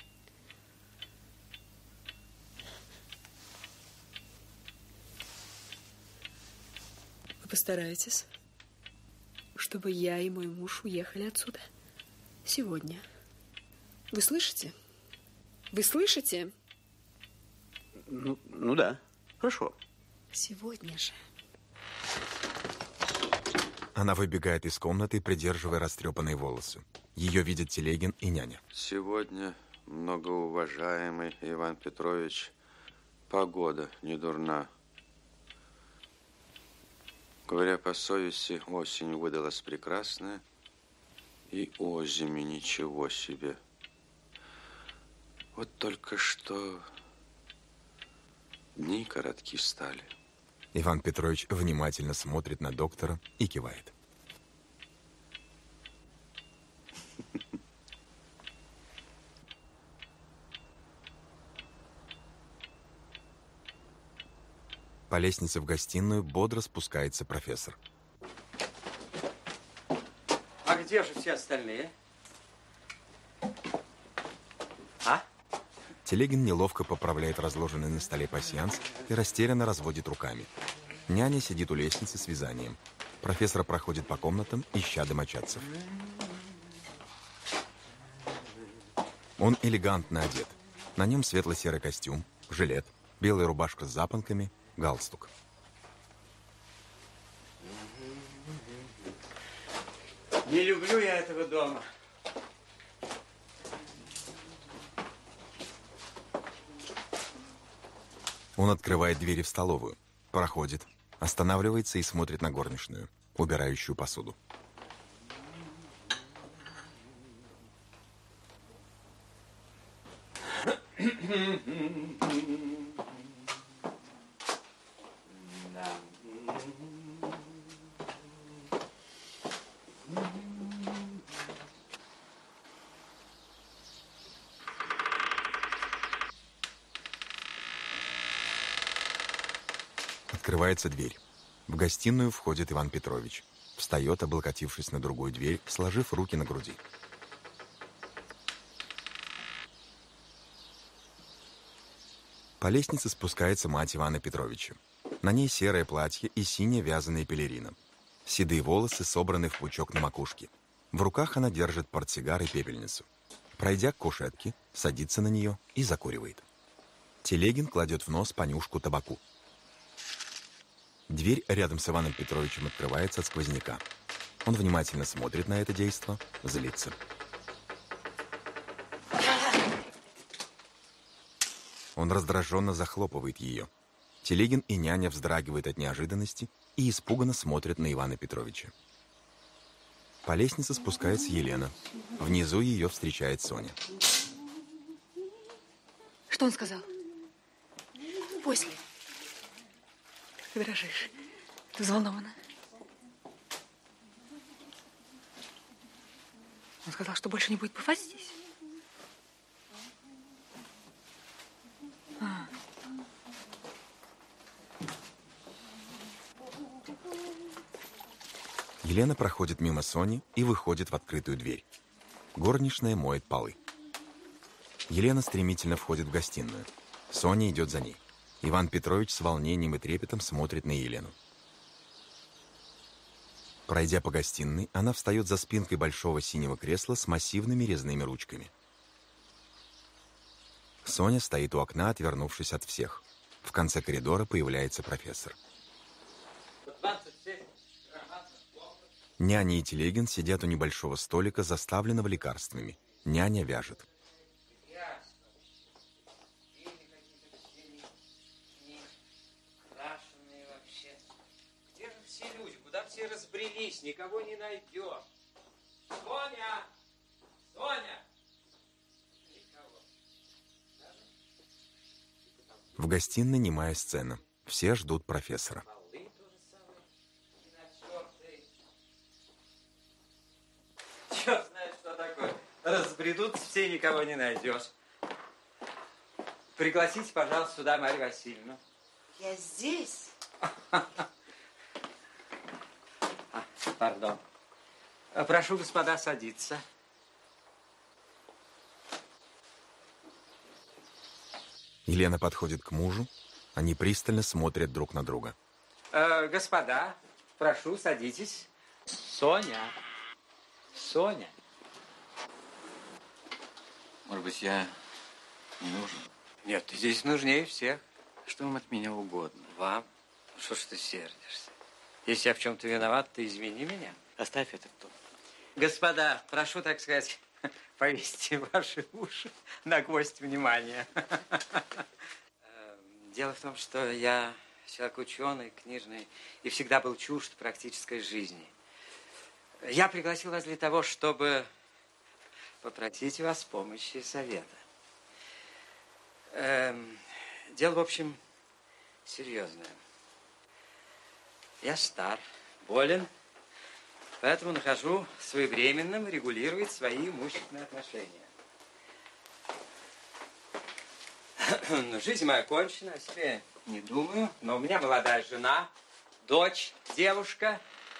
S13: Вы постараетесь, чтобы я и мой муж уехали отсюда сегодня. Вы слышите? Вы слышите?
S10: Ну, ну да, хорошо.
S13: Сегодня же.
S1: Она выбегает из комнаты, придерживая растрепанные волосы. Ее видят Телегин и няня.
S3: Сегодня, многоуважаемый Иван Петрович, погода не дурна. Говоря по совести, осень выдалась прекрасная, и озими ничего себе. Вот только что дни коротки стали.
S1: Иван Петрович внимательно смотрит на доктора и кивает. По лестнице в гостиную бодро спускается профессор.
S14: А где же все остальные? А?
S1: Телегин неловко поправляет разложенный на столе пасьянс и растерянно разводит руками. Няня сидит у лестницы с вязанием. Профессор проходит по комнатам, ища домочадцев. Он элегантно одет. На нем светло-серый костюм, жилет, белая рубашка с запонками, галстук.
S5: Не люблю я этого дома.
S1: Он открывает двери в столовую, проходит, останавливается и смотрит на горничную, убирающую посуду. Открывается дверь. В гостиную входит Иван Петрович. Встает, облокотившись на другую дверь, сложив руки на груди. По лестнице спускается мать Ивана Петровича. На ней серое платье и синяя вязаная пелерина. Седые волосы собраны в пучок на макушке. В руках она держит портсигар и пепельницу. Пройдя к кушетке, садится на нее и закуривает. Телегин кладет в нос понюшку табаку. Дверь рядом с Иваном Петровичем открывается от сквозняка. Он внимательно смотрит на это действо, злится. Он раздраженно захлопывает ее. Телегин и няня вздрагивают от неожиданности и испуганно смотрят на Ивана Петровича. По лестнице спускается Елена. Внизу ее встречает Соня.
S8: Что он сказал? После. Ты дрожишь. Ты взволнована. Он сказал, что больше не будет бывать здесь. А.
S1: Елена проходит мимо Сони и выходит в открытую дверь. Горничная моет полы. Елена стремительно входит в гостиную. Соня идет за ней. Иван Петрович с волнением и трепетом смотрит на Елену. Пройдя по гостиной, она встает за спинкой большого синего кресла с массивными резными ручками. Соня стоит у окна, отвернувшись от всех. В конце коридора появляется профессор. Няня и Телегин сидят у небольшого столика, заставленного лекарствами. Няня вяжет.
S15: Все разбрелись, никого не найдем. Соня! Соня! Никого.
S1: В гостиной немая сцена. Все ждут профессора.
S15: Черт знает, что такое. Разбредут, все, никого не найдешь. Пригласите, пожалуйста, сюда Марью Васильевну.
S9: Я здесь.
S15: Пардон. Прошу, господа, садиться.
S1: Елена подходит к мужу. Они пристально смотрят друг на друга.
S15: Э, господа, прошу, садитесь. Соня. Соня.
S4: Может быть, я не нужен?
S15: Нет, ты здесь нужнее всех.
S4: Что вам от меня угодно?
S15: Вам? Что ж ты сердишься? Если я в чем-то виноват, ты извини меня.
S4: Оставь этот тон.
S15: Господа, прошу, так сказать, повесьте ваши уши на гвоздь внимания. Дело в том, что я человек ученый, книжный, и всегда был чужд практической жизни. Я пригласил вас для того, чтобы попросить вас помощи и совета. Эм, дело, в общем, серьезное. Я стар, болен, поэтому нахожу своевременным регулировать свои имущественные отношения. Ну, жизнь моя кончена, о себе не думаю, но у меня молодая жена, дочь, девушка.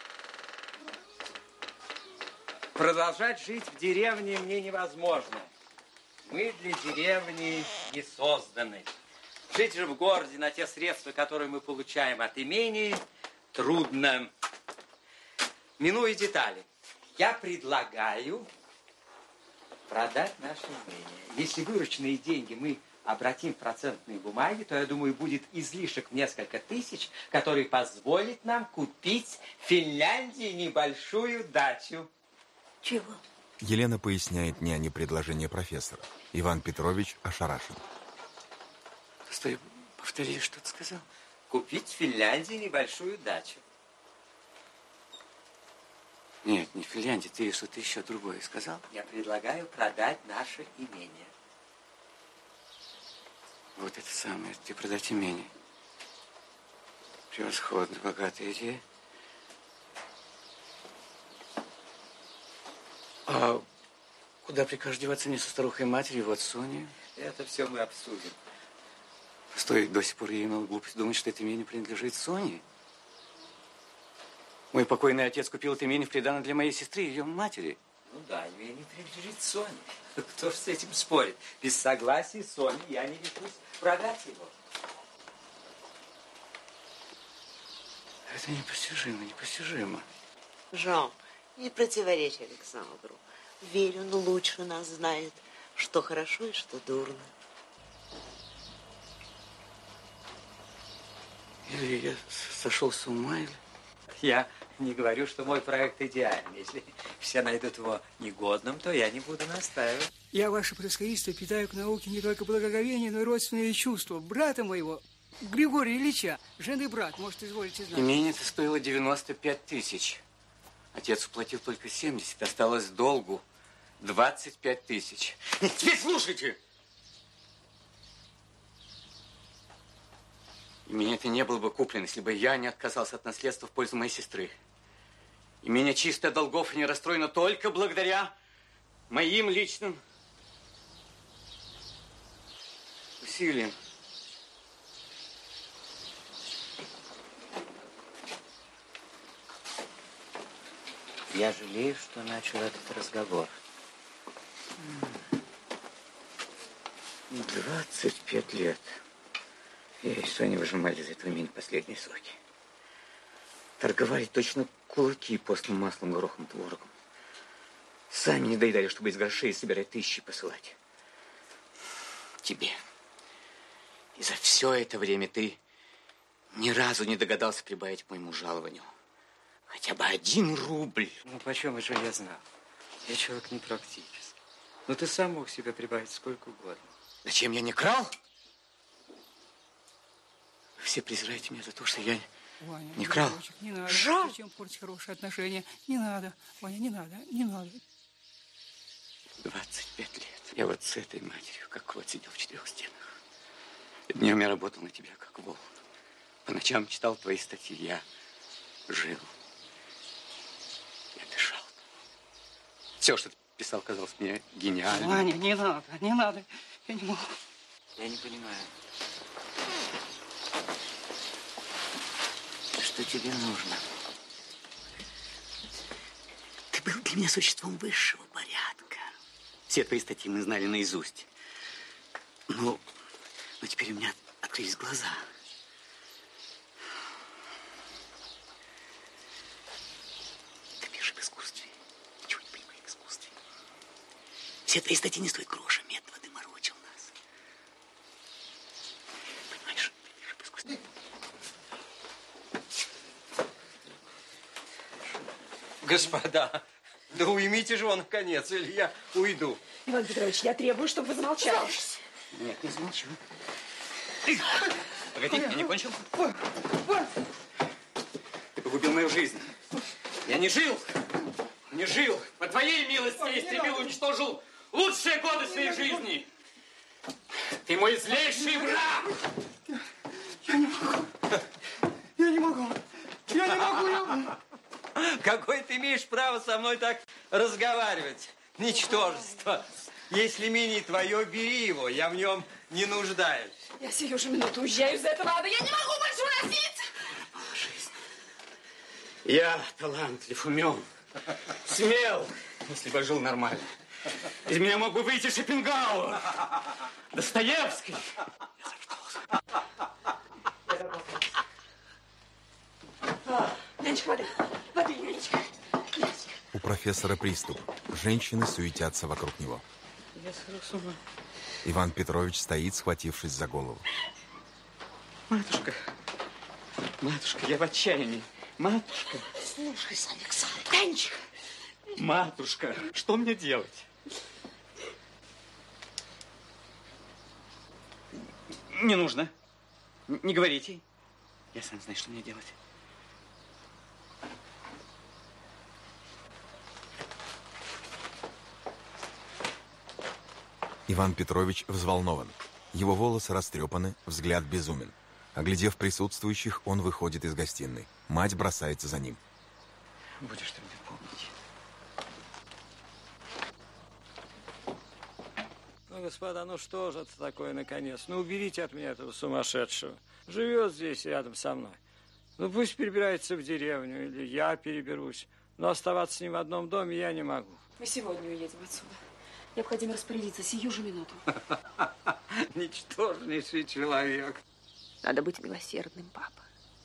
S15: Продолжать жить в деревне мне невозможно. Мы для деревни не созданы. Жить же в городе на те средства, которые мы получаем от имений, трудно. минуя детали, я предлагаю продать наше имение. Если вырученные деньги мы обратим в процентные бумаги, то, я думаю, будет излишек в несколько тысяч, который позволит нам купить в Финляндии небольшую дачу.
S2: Чего?
S1: Елена поясняет няне предложение профессора. Иван Петрович ошарашен.
S4: Стой, повтори, что ты сказал?
S15: Купить в Финляндии небольшую дачу.
S4: Нет, не в Финляндии, ты что-то еще другое сказал.
S15: Я предлагаю продать наше имение.
S4: Вот это самое, ты продать имение. Превосходно, богатая идея. А куда прикажешь деваться мне со старухой матерью, вот Соней?
S15: Это все мы обсудим.
S4: Стой, до сих пор я имел глупость думать, что это имение принадлежит Соне. Мой покойный отец купил это имение в приданое для моей сестры, ее матери.
S15: Ну да, имение принадлежит Соне. Кто же с этим спорит? Без согласия Сони я не решусь продать его.
S4: Это непостижимо, непостижимо.
S9: Жан, не противоречь Александру. Верю, он лучше нас знает, что хорошо и что дурно.
S4: Или я сошел с ума, или...
S15: Я не говорю, что мой проект идеален. Если все найдут его негодным, то я не буду настаивать.
S6: Я, ваше превосходительство, питаю к науке не только благоговение, но и родственные чувства. Брата моего, Григория Ильича, жены брат, может, изволите знать.
S4: Имение-то стоило девяносто пять тысяч. Отец уплатил только семьдесят, осталось долгу двадцать пять тысяч. Теперь слушайте! Имение это не было бы куплено, если бы я не отказался от наследства в пользу моей сестры. Имение чистое долгов и не расстроено только благодаря моим личным усилиям.
S15: Я жалею, что начал этот разговор.
S4: двадцать пять лет. Я и Соня выжимали из этого имени последние соки. Торговали точно кулаки постным маслом, горохом, творогом. Сами не доедали, чтобы из грошей собирать тысячи посылать. Тебе. И за все это время ты ни разу не догадался прибавить к моему жалованию. Хотя бы один рубль.
S15: Ну, почем же я знал? Я человек непрактический. Но ты сам мог себе прибавить сколько угодно.
S4: Зачем я не крал? Вы все презираете меня за то, что я
S6: Ваня,
S4: не крал.
S6: Дочек, не надо.
S4: Жан!
S6: Зачем портить хорошие отношения? Не надо, Ваня, не надо, не надо.
S4: двадцать пять лет. Я вот с этой матерью, как вот сидел в четырех стенах. Днем я работал на тебя, как волк. По ночам читал твои статьи. Я жил. Я дышал. Все, что ты писал, казалось мне гениальным.
S6: Ваня, не надо, не надо. Я не могу.
S15: Я не понимаю.
S4: Что тебе нужно? Ты был для меня существом высшего порядка. Все твои статьи мы знали наизусть. Но, но теперь у меня открылись глаза. Ты пишешь в искусстве. Ничего не понимаешь в искусстве. Все твои статьи не стоят гроша. Медного ты морочил нас. Понимаешь, ты пишешь в искусстве.
S15: Господа, да уймите же его наконец, или я уйду.
S7: Иван Петрович, я требую, чтобы вы замолчали.
S4: Нет, не замолчу. Погоди, я не кончил. Ты погубил мою жизнь. Я не жил, не жил. По твоей милости я истребил, уничтожил лучшие годы своей жизни. Ты мой злейший враг.
S6: Я не могу. Я не могу. Я не могу. Я...
S15: Какое ты имеешь право со мной так разговаривать? Ничтожество. Если мини твое, бери его. Я в нем не нуждаюсь.
S7: Я сию же минуту уезжаю из этого ада. Я не могу больше уносить.
S4: Жизнь. Я талантлив, умен, смел, если бы жил нормально. Из меня мог бы выйти Шопенгауэр, Достоевский.
S7: Нянечка, воды. Воды, Нянечка.
S1: профессора приступ. Женщины суетятся вокруг него.
S8: Я схожу с ума.
S1: Иван Петрович стоит, схватившись за голову.
S10: Матушка, матушка, я в отчаянии. Матушка.
S9: Слушайся, Александр. Танечка.
S10: Матушка, что мне делать? Не нужно. Не говорите. Я сам знаю, что мне делать.
S1: Иван Петрович взволнован. Его волосы растрепаны, взгляд безумен. Оглядев присутствующих, он выходит из гостиной. Мать бросается за ним.
S10: Будешь ты мне помнить.
S5: Ну, господа, ну что же это такое, наконец? Ну, уберите от меня этого сумасшедшего. Живет здесь рядом со мной. Ну, пусть перебирается в деревню, или я переберусь. Но оставаться с ним в одном доме я не могу.
S13: Мы сегодня уедем отсюда. Необходимо распорядиться сию же минуту.
S15: Ничтожнейший человек.
S8: Надо быть милосердным, папа.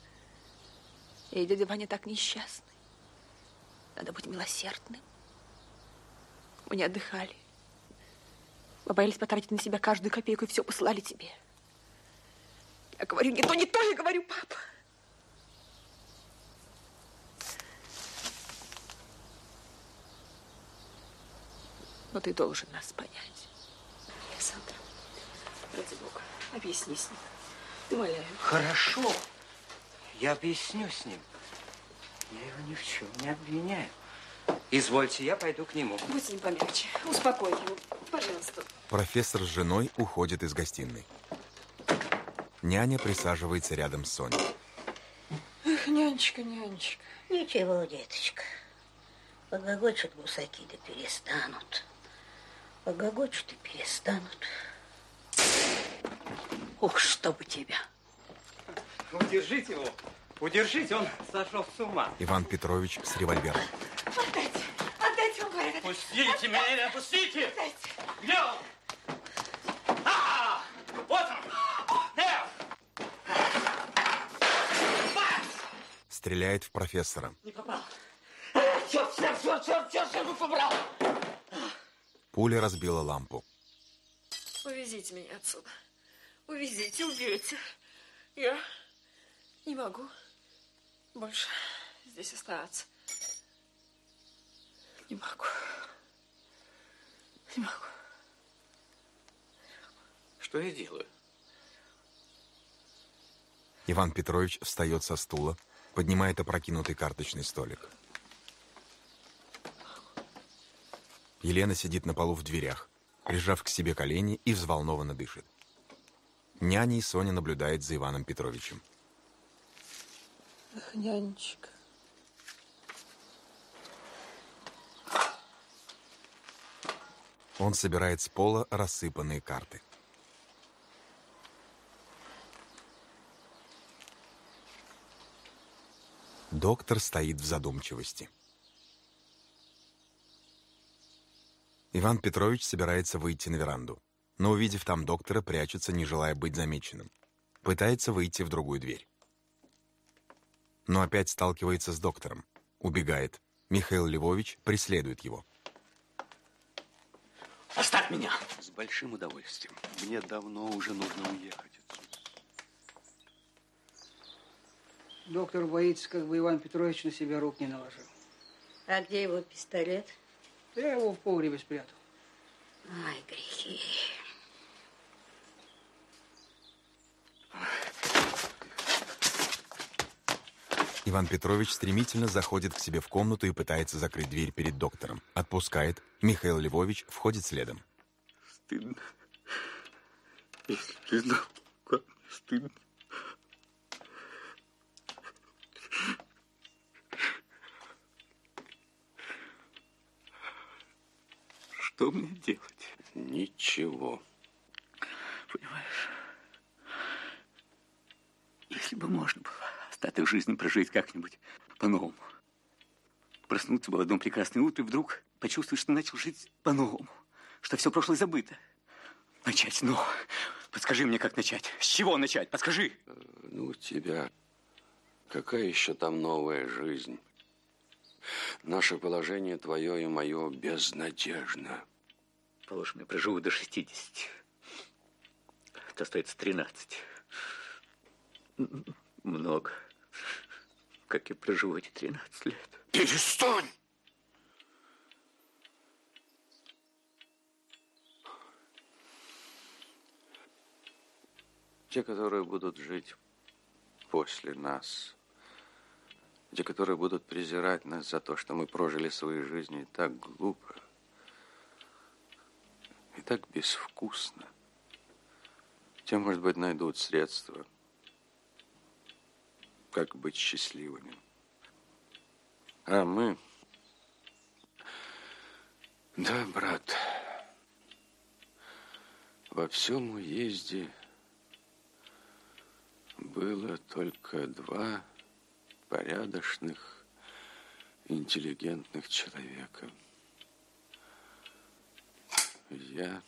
S8: И дядя Ваня так несчастный. Надо быть милосердным. Мы не отдыхали. Мы боялись потратить на себя каждую копейку и все посылали тебе. Я говорю, не то, не то, я говорю, папа. Но ты должен нас понять.
S13: Александр, ради Бога, объясни с ним. Умоляю.
S15: Хорошо. Я объясню с ним. Я его ни в чем не обвиняю. Извольте, я пойду к нему.
S13: Будь с ним помягче. Успокой его, пожалуйста.
S1: Профессор с женой уходит из гостиной. Няня присаживается рядом с Соней.
S8: Эх, нянечка, нянечка.
S2: Ничего, деточка. Погогочут гусаки, да перестанут. Погогочут и перестанут. Ух, чтобы тебя.
S15: Удержите его. Удержите, он сошел с ума.
S1: Иван Петрович с револьвером.
S9: Отдайте, отдайте, он говорит.
S10: Пустите меня, отпустите.
S9: Отдайте.
S10: Где он? А, вот он. Нет.
S1: Стреляет в профессора.
S10: Не попал. Черт, черт, черт, черт, черт, черт, побрал.
S1: Пуля разбила лампу.
S8: Увезите меня отсюда. Увезите, убейте. Я не могу больше здесь оставаться. Не могу. Не могу.
S10: Что я делаю?
S1: Иван Петрович встает со стула, поднимает опрокинутый карточный столик. Елена сидит на полу в дверях, прижав к себе колени и взволнованно дышит. Няня и Соня наблюдают за Иваном Петровичем.
S8: Эх, нянечка.
S1: Он собирает с пола рассыпанные карты. Доктор стоит в задумчивости. Иван Петрович собирается выйти на веранду, но, увидев там доктора, прячется, не желая быть замеченным. Пытается выйти в другую дверь. Но опять сталкивается с доктором. Убегает. Михаил Львович преследует его.
S10: Оставь меня!
S11: С большим удовольствием. Мне давно уже нужно уехать отсюда.
S6: Доктор боится, как бы Иван Петрович на себя рук не наложил.
S2: А где его пистолет?
S6: Я его в погребе спрятал.
S2: Ай, грехи.
S1: Иван Петрович стремительно заходит к себе в комнату и пытается закрыть дверь перед доктором. Отпускает. Михаил Львович входит следом.
S11: Стыдно. Если ты знал, как мне стыдно. Что мне делать? Ничего.
S10: Понимаешь, если бы можно было остаток жизни прожить как-нибудь по-новому. Проснуться было в одно прекрасное утро и вдруг почувствовать, что начал жить по-новому, что все прошлое забыто. Начать, ну, подскажи мне, как начать. С чего начать? Подскажи.
S11: Ну, у тебя какая еще там новая жизнь? Наше положение, твое и мое, безнадежно.
S10: Положим, я проживу до шестидесяти. Это остается тринадцать. Много. Как я проживу эти тринадцать лет?
S11: Перестань! Те, которые будут жить после нас, те, которые будут презирать нас за то, что мы прожили свои жизни так глупо и так безвкусно, те, может быть, найдут средства, как быть счастливыми. А мы... Да, брат, во всем уезде было только два порядочных, интеллигентных человека. Я,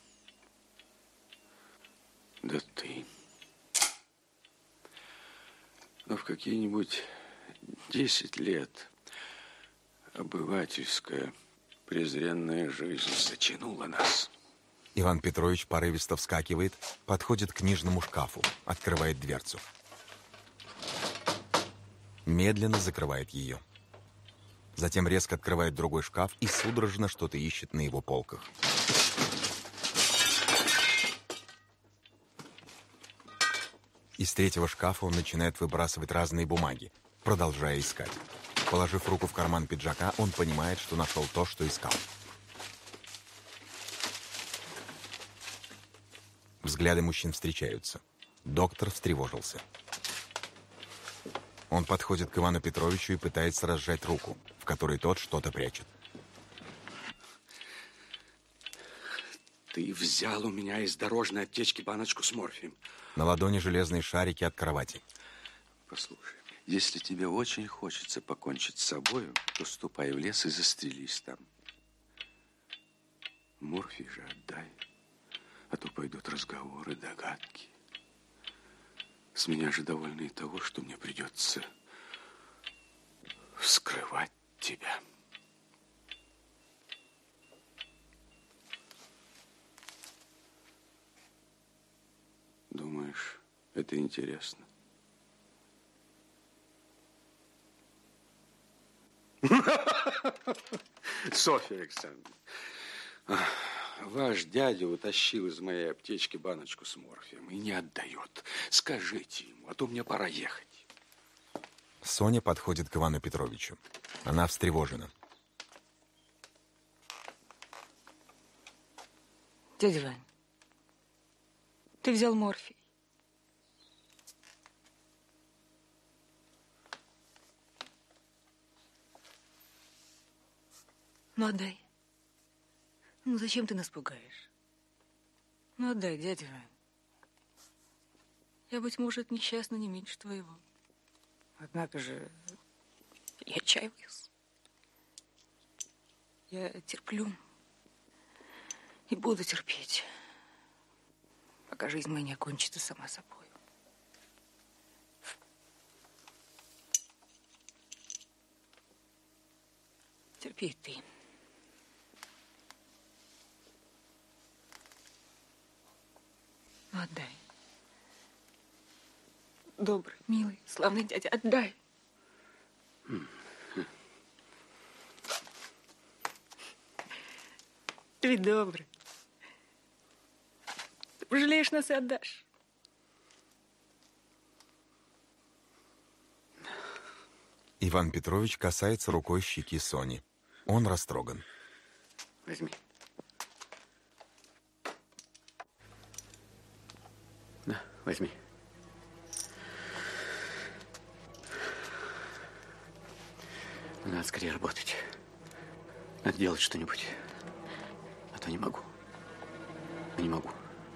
S11: да ты. Но в какие-нибудь десять лет обывательская презренная жизнь затянула нас.
S1: Иван Петрович порывисто вскакивает, подходит к книжному шкафу, открывает дверцу. Медленно закрывает ее. Затем резко открывает другой шкаф и судорожно что-то ищет на его полках. Из третьего шкафа он начинает выбрасывать разные бумаги, продолжая искать. Положив руку в карман пиджака, он понимает, что нашел то, что искал. Взгляды мужчин встречаются. Доктор встревожился. Он подходит к Ивану Петровичу и пытается разжать руку, в которой тот что-то прячет.
S11: Ты взял у меня из дорожной аптечки баночку с морфием.
S1: На ладони железные шарики от кровати.
S11: Послушай, если тебе очень хочется покончить с собою, то ступай в лес и застрелись там. Морфий же отдай, а то пойдут разговоры, догадки. С меня же довольно и того, что мне придется вскрывать тебя. Думаешь, это интересно? Софья Александровна, ваш дядя утащил из моей аптечки баночку с морфием и не отдает. Скажите ему, а то мне пора ехать.
S1: Соня подходит к Ивану Петровичу. Она встревожена.
S8: Дядя Вань, ты взял морфий. Ну, отдай. Ну, зачем ты нас пугаешь? Ну, отдай, дядя Вань. Я, быть может, несчастна не меньше твоего. Однако же я отчаиваюсь. Я терплю и буду терпеть, пока жизнь моя не окончится сама собой. Терпи и ты. Ну, отдай. Добрый, милый, славный дядя, отдай. Ты ведь добрый. Ты пожалеешь нас и отдашь.
S1: Иван Петрович касается рукой щеки Сони. Он растроган.
S10: Возьми. На, возьми. Надо скорее работать. Надо делать что-нибудь. А то не могу. Не могу.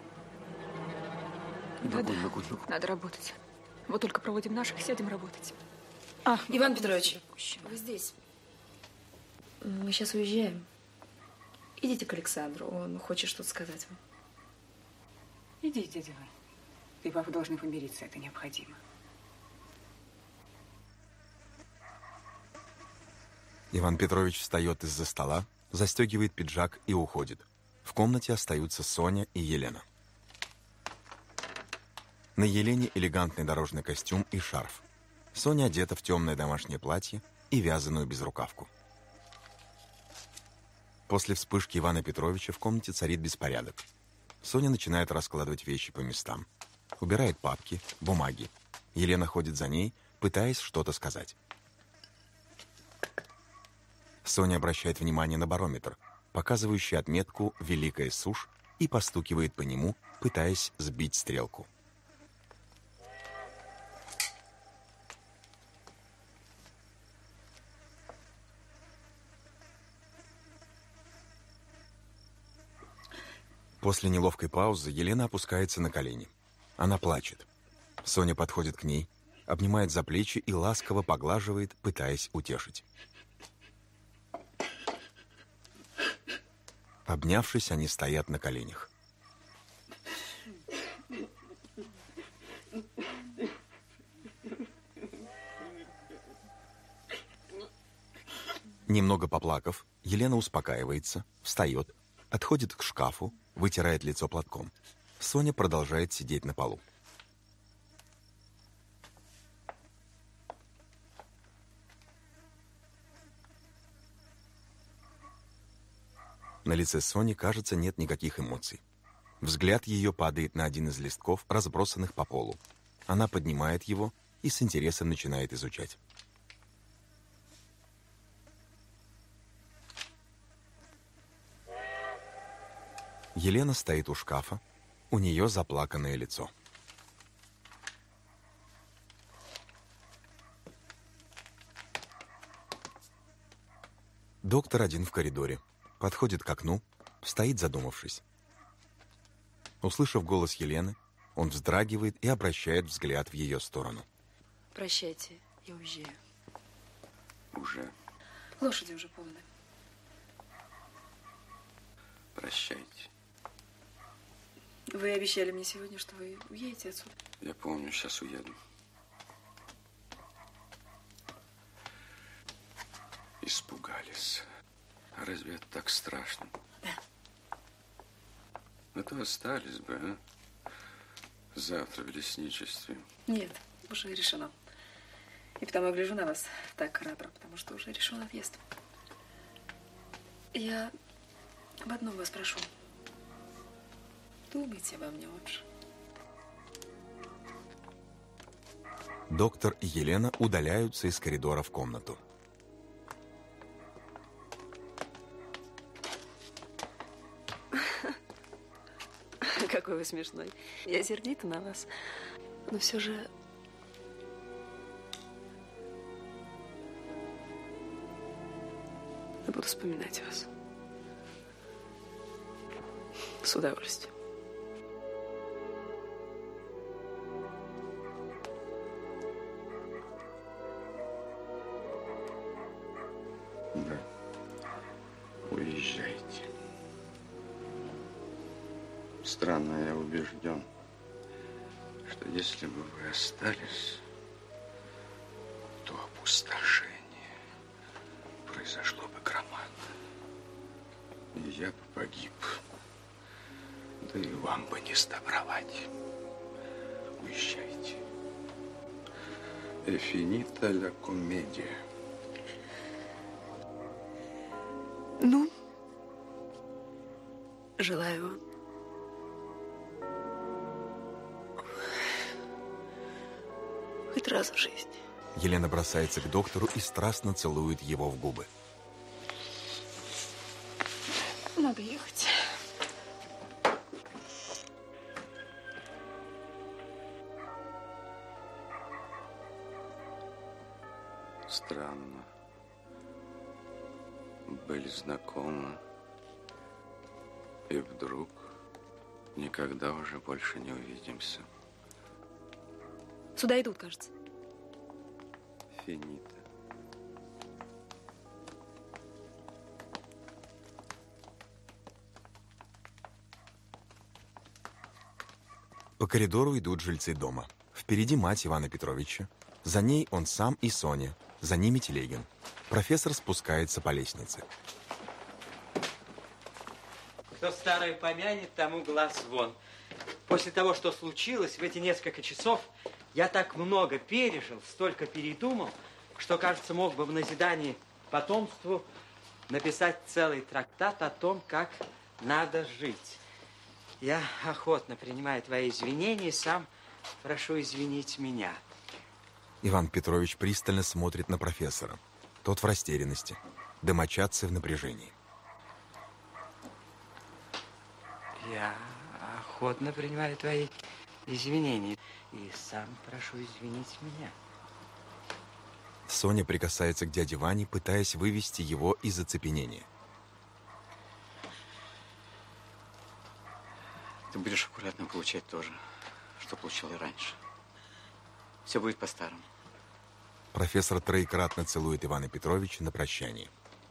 S10: Не
S8: Да,
S10: могу,
S8: да.
S10: не могу, не могу.
S8: Надо работать. Вот только проводим наших, сядем работать.
S13: А, Иван Петрович, вы здесь. Мы сейчас уезжаем. Идите к Александру, он хочет что-то сказать вам.
S7: Иди, дядя Вань. Ты и папа должны помириться, это необходимо.
S1: Иван Петрович встает из-за стола, застегивает пиджак и уходит. В комнате остаются Соня и Елена. На Елене элегантный дорожный костюм и шарф. Соня одета в темное домашнее платье и вязаную безрукавку. После вспышки Ивана Петровича в комнате царит беспорядок. Соня начинает раскладывать вещи по местам. Убирает папки, бумаги. Елена ходит за ней, пытаясь что-то сказать. Соня обращает внимание на барометр, показывающий отметку «Великая сушь», и постукивает по нему, пытаясь сбить стрелку. После неловкой паузы Елена опускается на колени. Она плачет. Соня подходит к ней, обнимает за плечи и ласково поглаживает, пытаясь утешить. Обнявшись, они стоят на коленях. Немного поплакав, Елена успокаивается, встает, отходит к шкафу, вытирает лицо платком. Соня продолжает сидеть на полу. На лице Сони, кажется, нет никаких эмоций. Взгляд ее падает на один из листков, разбросанных по полу. Она поднимает его и с интересом начинает изучать. Елена стоит у шкафа, у нее заплаканное лицо. Доктор один в коридоре, подходит к окну, стоит задумавшись. Услышав голос Елены, он вздрагивает и обращает взгляд в ее сторону.
S13: Прощайте, я уезжаю.
S3: Уже.
S13: Лошади уже полны.
S3: Прощайте.
S13: Вы обещали мне сегодня, что вы уедете отсюда.
S3: Я помню, сейчас уеду. Испугались. А разве это так страшно?
S13: Да.
S3: А то остались бы, а? Завтра в лесничестве.
S13: Нет, уже решено. И потому я гляжу на вас так храбро, потому что уже решен отъезд. Я об одном вас прошу. Думайте обо мне лучше.
S1: Доктор и Елена удаляются из коридора в комнату.
S13: Какой вы смешной. Я сердита на вас. Но все же... Я буду вспоминать вас. С удовольствием.
S3: Да. Уезжайте. Странно, я убежден, что если бы вы остались, то опустошение произошло бы громадно. И я бы погиб. Да и вам бы не сдобровать. Уезжайте. Эфинита ля комедия.
S13: Ну, желаю вам. Хоть раз в жизни.
S1: Елена бросается к доктору и страстно целует его в губы.
S13: Надо ехать.
S3: Странно. Были знакомы. И вдруг никогда уже больше не увидимся.
S13: Сюда идут, кажется.
S3: Финита.
S1: По коридору идут жильцы дома. Впереди мать Ивана Петровича. За ней он сам и Соня. За ними Телегин. Профессор спускается по лестнице.
S15: Кто старое помянет, тому глаз вон. После того, что случилось в эти несколько часов, я так много пережил, столько передумал, что, кажется, мог бы в назидании потомству написать целый трактат о том, как надо жить. Я охотно принимаю твои извинения и сам прошу извинить меня.
S1: Иван Петрович пристально смотрит на профессора. Тот в растерянности. Домочадцы в напряжении.
S15: Я охотно принимаю твои извинения и сам прошу извинить меня.
S1: Соня прикасается к дяде Ване, пытаясь вывести его из оцепенения.
S4: Ты будешь аккуратно получать то же, что получал и раньше. Все будет по-старому.
S1: Профессор троекратно целует Ивана Петровича на прощание.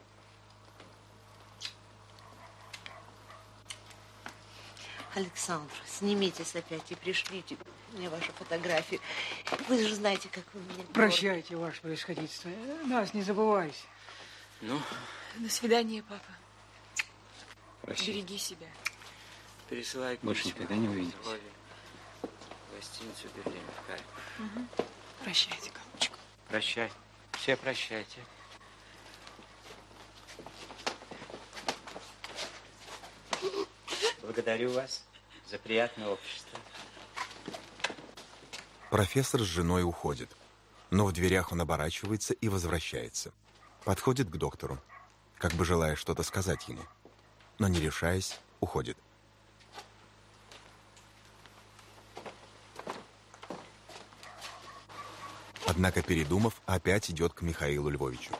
S9: Александр, снимитесь опять и пришлите мне ваши фотографии. Вы же знаете, как вы меня...
S6: Прощайте, ваше происходительство. Нас не забывайте.
S4: Ну?
S8: До свидания, папа.
S4: Прощай.
S8: Береги себя.
S15: Пересылай
S4: Больше никогда не увидимся.
S15: В гостиницу Берлин в Кайф.
S8: Угу. Прощайте, голубчик.
S15: Прощай. Все прощайте. Благодарю вас за приятное общество.
S1: Профессор с женой уходит, но в дверях он оборачивается и возвращается. Подходит к доктору, как бы желая что-то сказать ему, но не решаясь, уходит. Однако, передумав, опять идет к Михаилу Львовичу.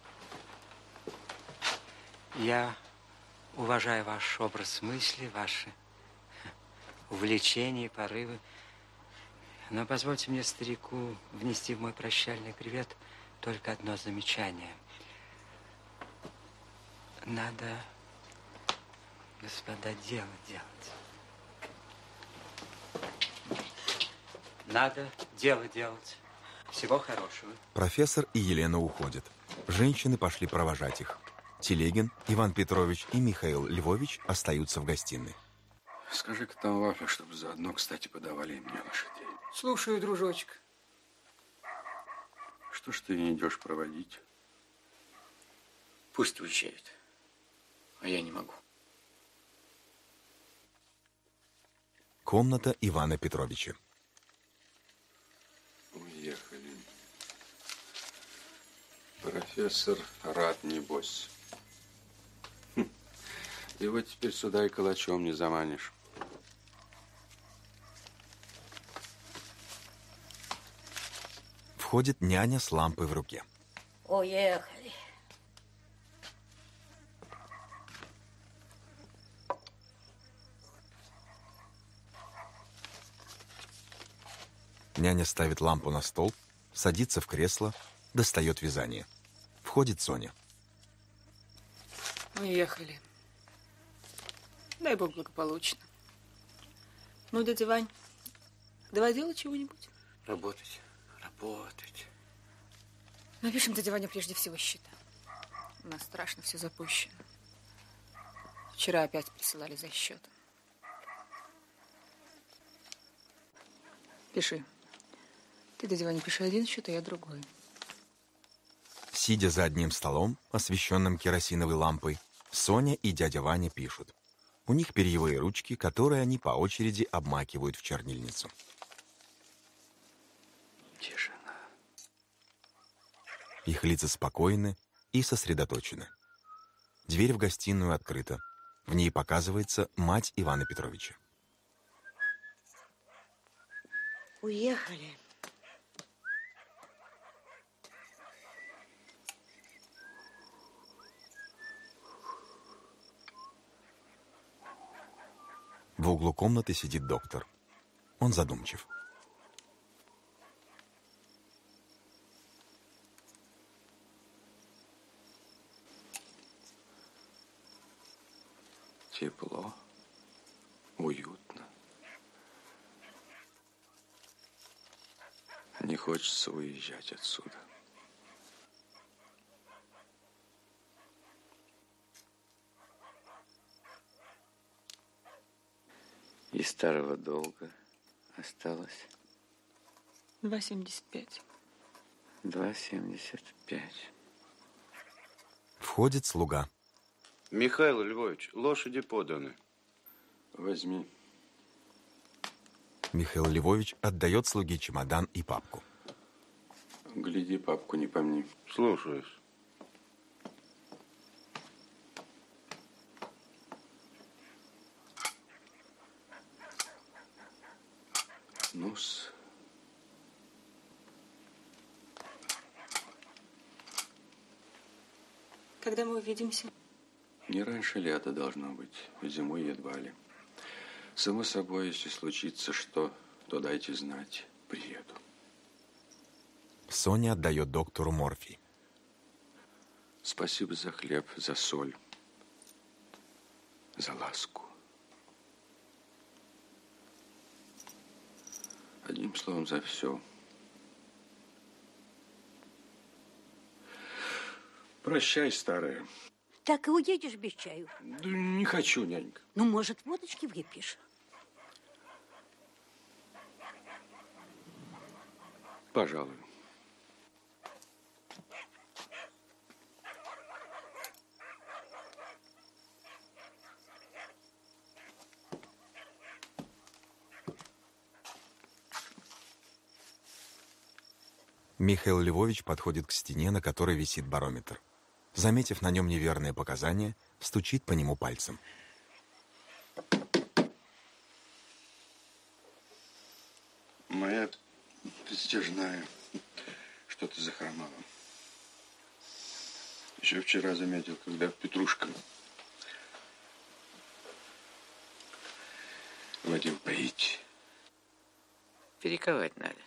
S15: Я уважаю ваш образ мысли, ваши увлечения, порывы. Но позвольте мне, старику, внести в мой прощальный привет только одно замечание. Надо, господа, дело делать. Надо дело делать. Всего хорошего.
S1: Профессор и Елена уходят. Женщины пошли провожать их. Телегин, Иван Петрович и Михаил Львович остаются в гостиной.
S11: Скажи-ка там Вафля, чтобы заодно, кстати, подавали и мне лошадей.
S6: Слушаю, дружочек.
S11: Что ж ты не идешь проводить?
S4: Пусть уезжают, а я не могу.
S1: Комната Ивана Петровича.
S11: Уехали. Профессор рад, небось. Хм. Его теперь сюда и калачом не заманишь.
S1: Входит няня с лампой в руке.
S2: Уехали.
S1: Няня ставит лампу на стол, садится в кресло, достает вязание. Входит Соня.
S8: Уехали. Дай бог благополучно. Ну, дядя Вань, доводила чего-нибудь?
S4: Работать, работать.
S8: Напишем дядя Ваня прежде всего счета. У нас страшно все запущено. Вчера опять присылали за счетом. Пиши. Ты, дядя Ваня, пиши один счет, а я другой.
S1: Сидя за одним столом, освещенным керосиновой лампой, Соня и дядя Ваня пишут. У них перьевые ручки, которые они по очереди обмакивают в чернильницу.
S11: Тишина.
S1: Их лица спокойны и сосредоточены. Дверь в гостиную открыта. В ней показывается мать Ивана Петровича.
S9: Уехали.
S1: В углу комнаты сидит доктор. Он задумчив.
S11: Тепло, уютно. Не хочется уезжать отсюда.
S4: И старого долга осталось?
S8: два семьдесят пять.
S4: два семьдесят пять.
S1: Входит слуга.
S3: Михаил Львович, лошади поданы.
S11: Возьми.
S1: Михаил Львович отдает слуге чемодан и папку.
S11: Гляди, папку не помни.
S3: Слушаюсь.
S11: Ну-с.
S8: Когда мы увидимся?
S11: Не раньше лета должно быть. Зимой едва ли. Само собой, если случится что, то дайте знать. Приеду.
S1: Соня отдает доктору морфий.
S11: Спасибо за хлеб, за соль, за ласку. Одним словом, за все. Прощай, старая.
S2: Так и уедешь без чаю?
S11: Да не хочу, нянька.
S2: Ну, может, водочки выпьешь?
S11: Пожалуй.
S1: Михаил Львович подходит к стене, на которой висит барометр. Заметив на нем неверные показания, стучит по нему пальцем.
S11: Моя пристяжная что-то захромала. Еще вчера заметил, когда Петрушка водил поить.
S4: Перековать надо.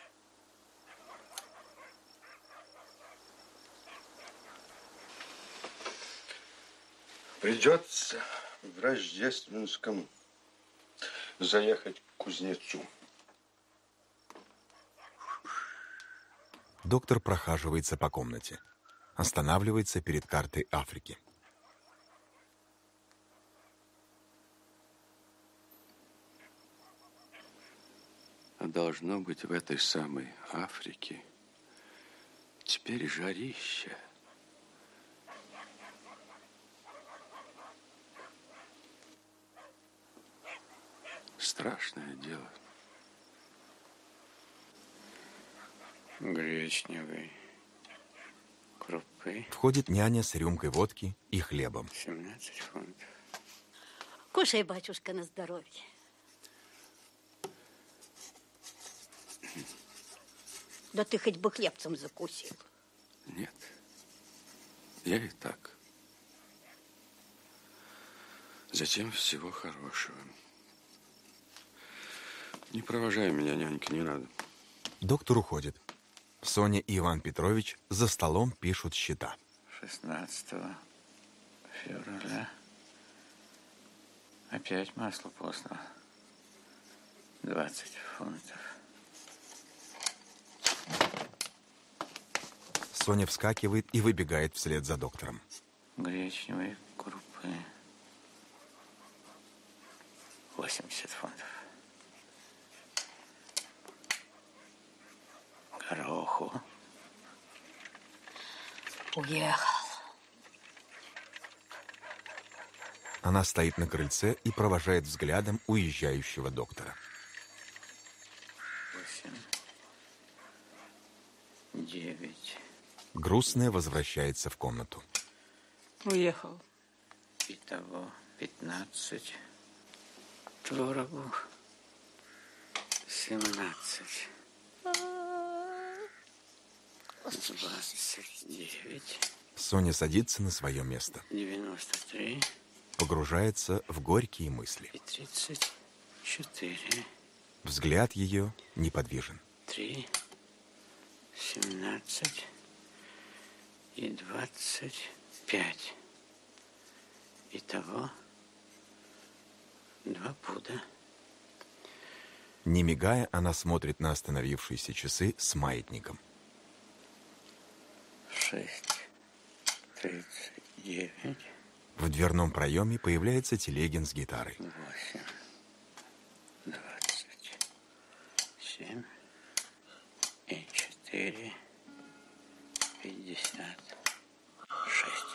S11: Придется в Рождественском заехать к кузнецу.
S1: Доктор прохаживается по комнате. Останавливается перед картой Африки.
S11: А должно быть, в этой самой Африке теперь жарища. Страшное дело.
S4: Гречневый, крупы.
S1: Входит няня с рюмкой водки и хлебом.
S4: семнадцать фунтов.
S2: Кушай, батюшка, на здоровье. Да ты хоть бы хлебцем закусил.
S11: Нет, я и так. Затем всего хорошего. Не провожай меня, нянька, не надо.
S1: Доктор уходит. Соня и Иван Петрович за столом пишут счета.
S4: шестнадцатого февраля. Опять масло постно. двадцать фунтов.
S1: Соня вскакивает и выбегает вслед за доктором.
S4: Гречневые крупы. восемьдесят фунтов. Гороху.
S2: Уехал.
S1: Она стоит на крыльце и провожает взглядом уезжающего доктора.
S4: Восемь. Девять.
S1: Грустная возвращается в комнату.
S8: Уехал.
S4: Итого пятнадцать. Творогу. семнадцать. двадцать девять.
S1: Соня садится на свое место.
S4: девяносто три.
S1: Погружается в горькие мысли.
S4: И тридцать четыре.
S1: Взгляд ее неподвижен.
S4: три. семнадцать. И двадцать пять. Итого два пуда.
S1: Не мигая, она смотрит на остановившиеся часы с маятником.
S4: шесть. тридцать девять.
S1: В дверном проеме появляется Телегин с гитарой.
S4: восемь. семь и четыре, пятьдесят шесть.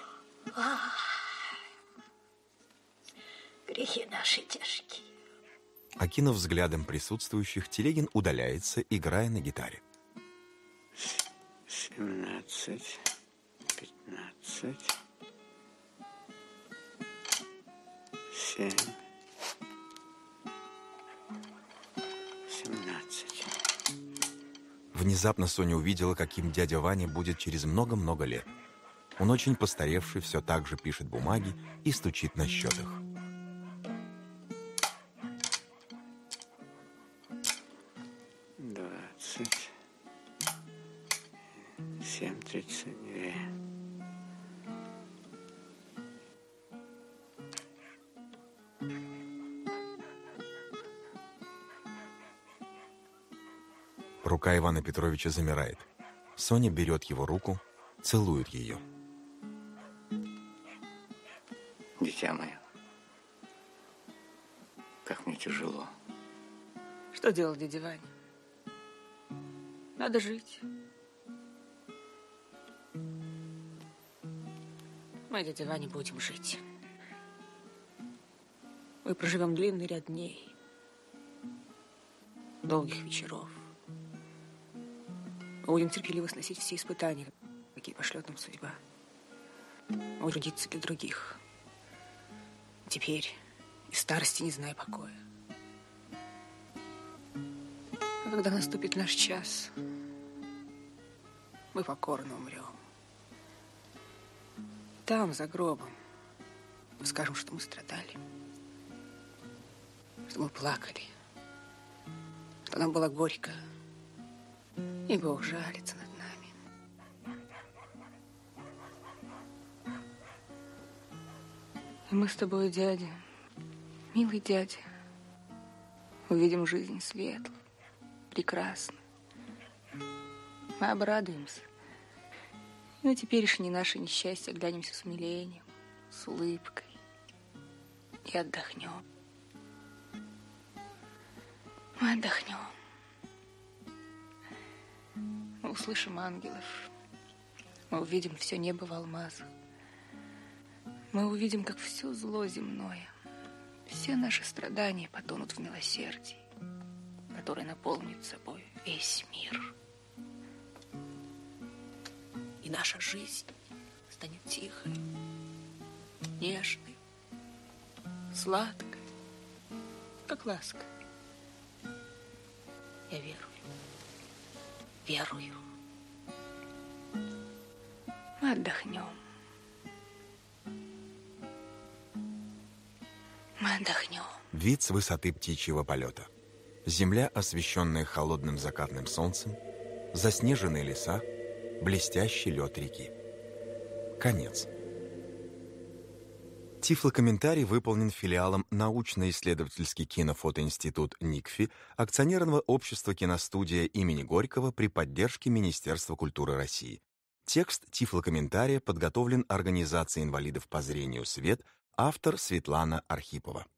S2: Грехи наши тяжкие.
S1: Окинув взглядом присутствующих, Телегин удаляется, играя на гитаре.
S4: Семнадцать, пятнадцать, семь, семнадцать.
S1: Внезапно Соня увидела, каким дядя Ваня будет через много-много лет. Он очень постаревший, все так же пишет бумаги и стучит на счетах.
S4: Двадцать семь, тридцать две.
S1: Рука Ивана Петровича замирает. Соня берет его руку, целует ее.
S4: Дитя мое, как мне тяжело.
S7: Что делал дядя Ваня? Надо жить. Мы, дядя Ваня, будем жить. Мы проживем длинный ряд дней, долгих вечеров. Мы будем терпеливо сносить все испытания, какие пошлет нам судьба. Мы будем трудиться для других. Теперь и старости не зная покоя. А когда наступит наш час, мы покорно умрем. Там, за гробом, мы скажем, что мы страдали, что мы плакали, что нам было горько, и Бог жалится над нами. И мы с тобой, дядя, милый дядя, увидим жизнь светлую, прекрасную. Мы обрадуемся. И на теперешнее наше несчастье глянемся с умилением, с улыбкой и отдохнем. Мы отдохнем. Мы услышим ангелов. Мы увидим все небо в алмазах. Мы увидим, как все зло земное, все наши страдания потонут в милосердии, которое наполнит собой весь мир. И наша жизнь станет тихой, нежной, сладкой, как ласка. Я верую, верую. Мы отдохнем. Мы отдохнем.
S1: Вид с высоты птичьего полета. Земля, освещенная холодным закатным солнцем, заснеженные леса, блестящий лед реки. Конец. Тифлокомментарий выполнен филиалом научно-исследовательский кинофотоинститут НИКФИ акционерного общества «Киностудия» имени Горького при поддержке Министерства культуры России. Текст тифлокомментария подготовлен Организацией инвалидов по зрению «Свет», автор Светлана Архипова.